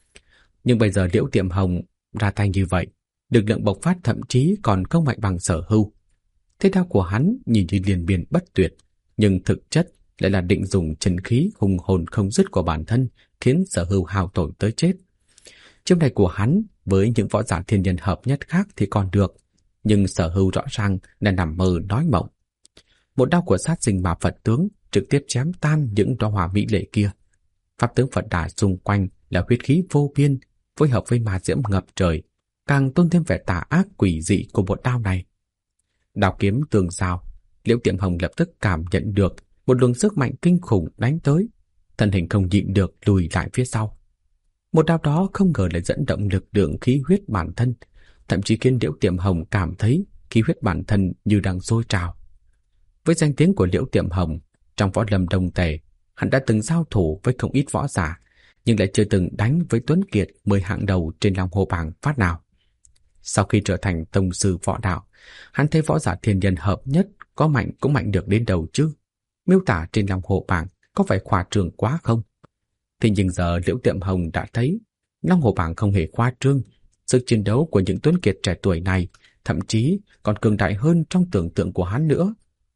Nhưng bây giờ Liễu Tiệm Hồng ra tay như vậy, lực lượng bộc phát thậm chí còn không mạnh bằng Sở Hưu. Thế đao của hắn nhìn như liên miên bất tuyệt, nhưng thực chất lại là định dùng chân khí hùng hồn không dứt của bản thân, khiến Sở Hưu hao tổn tới chết. Chiêu này của hắn với những võ giả thiên nhân hợp nhất khác thì còn được, nhưng Sở Hưu rõ ràng là nằm mơ nói mộng. Một đao của sát sinh mà Phật tướng trực tiếp chém tan những đóa hoa mỹ lệ kia. Pháp tướng Phật Đà xung quanh là huyết khí vô biên, phối hợp với ma diễm ngập trời, càng tôn thêm vẻ tà ác quỷ dị của một đao này. Đao kiếm tương giao, Liễu Tiệm Hồng lập tức cảm nhận được một luồng sức mạnh kinh khủng đánh tới, thân hình không nhịn được lùi lại phía sau. Một đao đó không ngờ lại dẫn động lực lượng khí huyết bản thân, thậm chí khiến Liễu Tiệm Hồng cảm thấy khí huyết bản thân như đang sôi trào. Với danh tiếng của Liễu Tiệm Hồng, trong võ lâm Đông Tề, hắn đã từng giao thủ với không ít võ giả, nhưng lại chưa từng đánh với Tuấn Kiệt 10 hạng đầu trên Long Hồ bảng phát nào. Sau khi trở thành tông sư võ đạo, hắn thấy võ giả thiên nhân hợp nhất có mạnh cũng mạnh được đến đầu chứ. Miêu tả trên Long Hồ bảng có phải khoa trương quá không? Thế nhưng giờ Liễu Tiệm Hồng đã thấy Long Hồ bảng không hề khoa trương, sức chiến đấu của những Tuấn Kiệt trẻ tuổi này thậm chí còn cường đại hơn trong tưởng tượng của hắn nữa.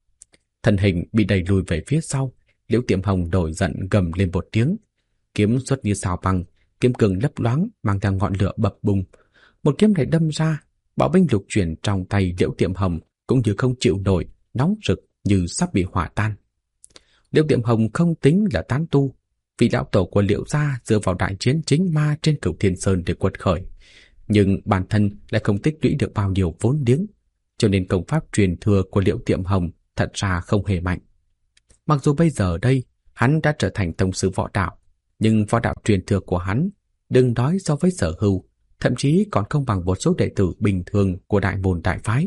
Thân hình bị đẩy lùi về phía sau, Liễu Tiệm Hồng nổi giận gầm lên một tiếng, kiếm xuất như sao băng, kiếm cường lấp loáng mang theo ngọn lửa bập bùng. Một kiếm này đâm ra, bảo binh lục chuyển trong tay Liễu Tiệm Hồng cũng như không chịu nổi, nóng rực như sắp bị hỏa tan. Liễu Tiệm Hồng không tính là tán tu, vị lão tổ của Liễu gia dựa vào đại chiến chính ma trên Cửu Thiên Sơn để quật khởi, nhưng bản thân lại không tích lũy được bao nhiêu vốn liếng, cho nên công pháp truyền thừa của Liễu Tiệm Hồng thật ra không hề mạnh. Mặc dù bây giờ đây hắn đã trở thành tông sư võ đạo, nhưng võ đạo truyền thừa của hắn đừng nói so với Sở Hưu, thậm chí còn không bằng một số đệ tử bình thường của đại môn đại phái.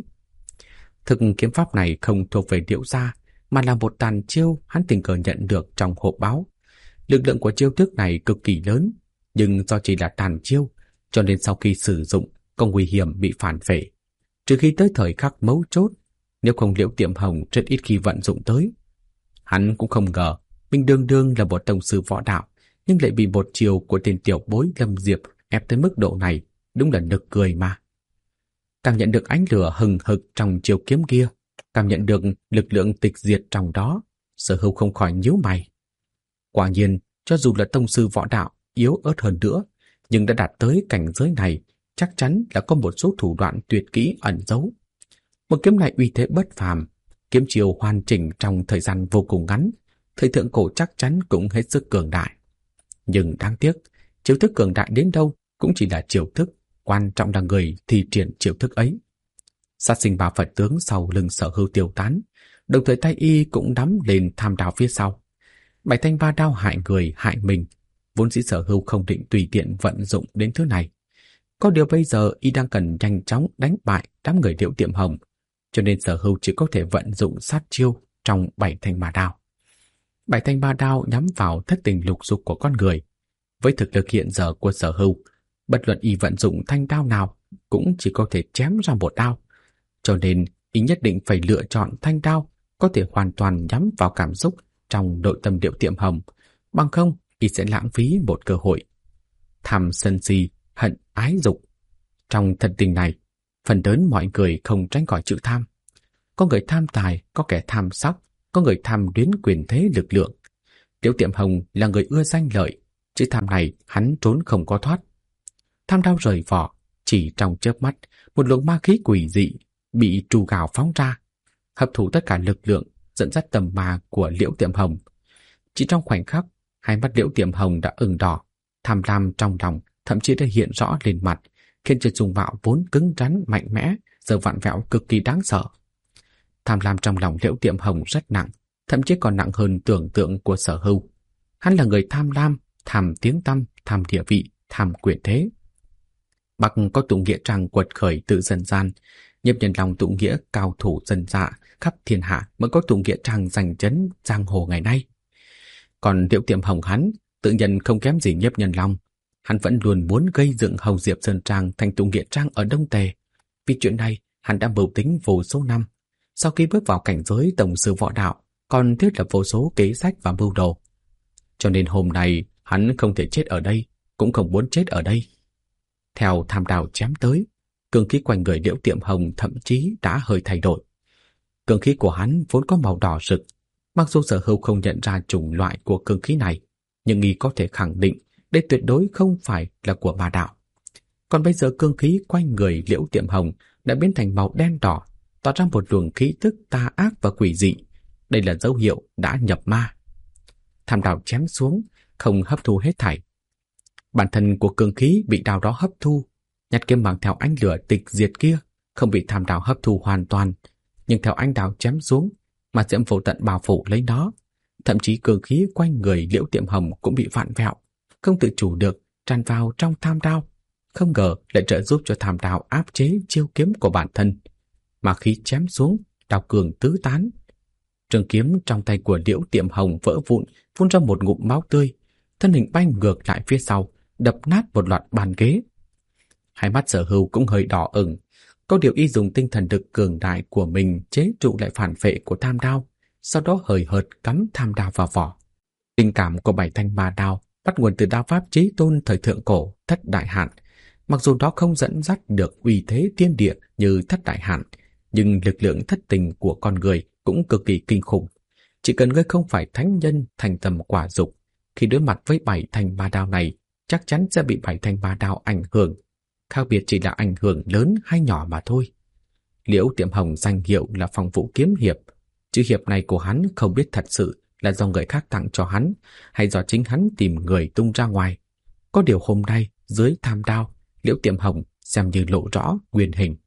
Thực kiếm pháp này không thuộc về Liễu gia, mà là một tàn chiêu hắn tình cờ nhận được trong hộp báo. Lực lượng của chiêu thức này cực kỳ lớn, nhưng do chỉ là tàn chiêu, cho nên sau khi sử dụng có nguy hiểm bị phản phệ. Trừ khi tới thời khắc mấu chốt, nếu không Liễu Tiệm Hồng rất ít khi vận dụng tới. Hắn cũng không ngờ mình đương đương là một tông sư võ đạo, nhưng lại bị một chiều của tên tiểu bối Lâm Diệp ép tới mức độ này, đúng là nực cười mà. Cảm nhận được ánh lửa hừng hực trong chiều kiếm kia, cảm nhận được lực lượng tịch diệt trong đó, Sở Hưu không khỏi nhíu mày. Quả nhiên, cho dù là tông sư võ đạo yếu ớt hơn nữa, nhưng đã đạt tới cảnh giới này, chắc chắn là có một số thủ đoạn tuyệt kỹ ẩn giấu. Một kiếm này uy thế bất phàm, kiếm chiều hoàn chỉnh trong thời gian vô cùng ngắn, thời thượng cổ chắc chắn cũng hết sức cường đại. Nhưng đáng tiếc, chiêu thức cường đại đến đâu cũng chỉ là chiêu thức, quan trọng là người thi triển chiêu thức ấy. Sát sinh ba Phật tướng sau lưng Sở Hưu tiêu tán, đồng thời tay y cũng nắm lên tham đao phía sau. Bảy thanh ba đao hại người hại mình, vốn dĩ Sở Hưu không định tùy tiện vận dụng đến thứ này. Có điều bây giờ y đang cần nhanh chóng đánh bại đám người Liễu Tiệm Hồng, cho nên Sở Hưu chỉ có thể vận dụng sát chiêu trong bảy thanh ba đao. Bảy thanh ba đao nhắm vào thất tình lục dục của con người. Với thực lực hiện giờ của Sở Hưu, bất luận y vận dụng thanh đao nào cũng chỉ có thể chém ra một đao, cho nên y nhất định phải lựa chọn thanh đao có thể hoàn toàn nhắm vào cảm xúc trong nội tâm Liễu Tiệm Hồng, bằng không y sẽ lãng phí một cơ hội. Tham sân si, hận ái dục. Trong thân tình này, phần lớn mọi người không tránh khỏi chữ tham. Có người tham tài, có kẻ tham sắc, có người tham luyến quyền thế lực lượng. Liễu Tiệm Hồng là người ưa danh lợi, chữ tham này hắn trốn không có thoát. Tham đao rời vỏ, chỉ trong chớp mắt, một luồng ma khí quỷ dị bị trù gào phóng ra, hấp thụ tất cả lực lượng, dẫn dắt tầm ma của Liễu Tiệm Hồng. Chỉ trong khoảnh khắc, hai mắt Liễu Tiệm Hồng đã ửng đỏ, tham lam trong lòng thậm chí đã hiện rõ lên mặt, khiến cho dung mạo vốn cứng rắn mạnh mẽ giờ vặn vẹo cực kỳ đáng sợ. Tham lam trong lòng Liễu Tiệm Hồng rất nặng, thậm chí còn nặng hơn tưởng tượng của Sở Hưu. Hắn là người tham lam, tham tiếng tăm, tham địa vị, tham quyền thế. Bắc có tụng nghĩa trang quật khởi từ dân gian, Nhiếp Nhân Long tụng nghĩa cao thủ dân dạ khắp thiên hạ mới có tụng nghĩa trang giành chấn giang hồ ngày nay. Còn Liễu Tiệm Hồng hắn tự nhiên không kém gì Nhiếp Nhân Long. Hắn vẫn luôn muốn gây dựng Hồng Diệp Sơn Trang thành tụ nghĩa trang ở Đông Tề. Vì chuyện này, hắn đã mưu tính vô số năm. Sau khi bước vào cảnh giới tổng sư võ đạo, còn thiết lập vô số kế sách và mưu đồ. Cho nên hôm nay, hắn không thể chết ở đây, cũng không muốn chết ở đây. Theo tham đao chém tới, cương khí quanh người Liễu Tiệm Hồng thậm chí đã hơi thay đổi. Cương khí của hắn vốn có màu đỏ rực. Mặc dù Sở Hưu không nhận ra chủng loại của cương khí này, nhưng y có thể khẳng định đây tuyệt đối không phải là của ma đạo. Còn bây giờ cương khí quanh người Liễu Tiệm Hồng đã biến thành màu đen đỏ, tỏa ra một luồng khí tức tà ác và quỷ dị. Đây là dấu hiệu đã nhập ma. Tham đao chém xuống, không hấp thu hết thảy. Bản thân của cương khí bị đao đó hấp thu, nhát kiếm mang theo ánh lửa tịch diệt kia không bị tham đao hấp thu hoàn toàn, nhưng theo ánh đao chém xuống, mà diễm vô tận bao phủ lấy nó. Thậm chí cương khí quanh người Liễu Tiệm Hồng cũng bị vặn vẹo, không tự chủ được tràn vào trong tham đao. Không ngờ lại trợ giúp cho tham đao áp chế chiêu kiếm của bản thân. Mà khi chém xuống, đao cường tứ tán. Trường kiếm trong tay của Liễu Tiệm Hồng vỡ vụn, phun ra một ngụm máu tươi. Thân hình bay ngược lại phía sau, đập nát một loạt bàn ghế. Hai mắt Sở Hưu cũng hơi đỏ ửng. Có điều y dùng tinh thần lực cường đại của mình chế trụ lại phản phệ của tham đao, sau đó hời hợt cắm tham đao vào vỏ. Tình cảm của 7 thanh ma đao bắt nguồn từ đao pháp chí tôn thời thượng cổ Thất Đại Hạn. Mặc dù đó không dẫn dắt được uy thế thiên địa như Thất Đại Hạn, nhưng lực lượng thất tình của con người cũng cực kỳ kinh khủng. Chỉ cần ngươi không phải thánh nhân thành tầm quả dục, khi đối mặt với 7 thanh ma đao này, chắc chắn sẽ bị 7 thanh ma đao ảnh hưởng. Khác biệt chỉ là ảnh hưởng lớn hay nhỏ mà thôi. Liễu Tiệm Hồng danh hiệu là Phong Vũ Kiếm Hiệp. Chữ hiệp này của hắn không biết thật sự là do người khác tặng cho hắn, hay do chính hắn tìm người tung ra ngoài. Có điều hôm nay, dưới tham đao, Liễu Tiệm Hồng xem như lộ rõ nguyên hình.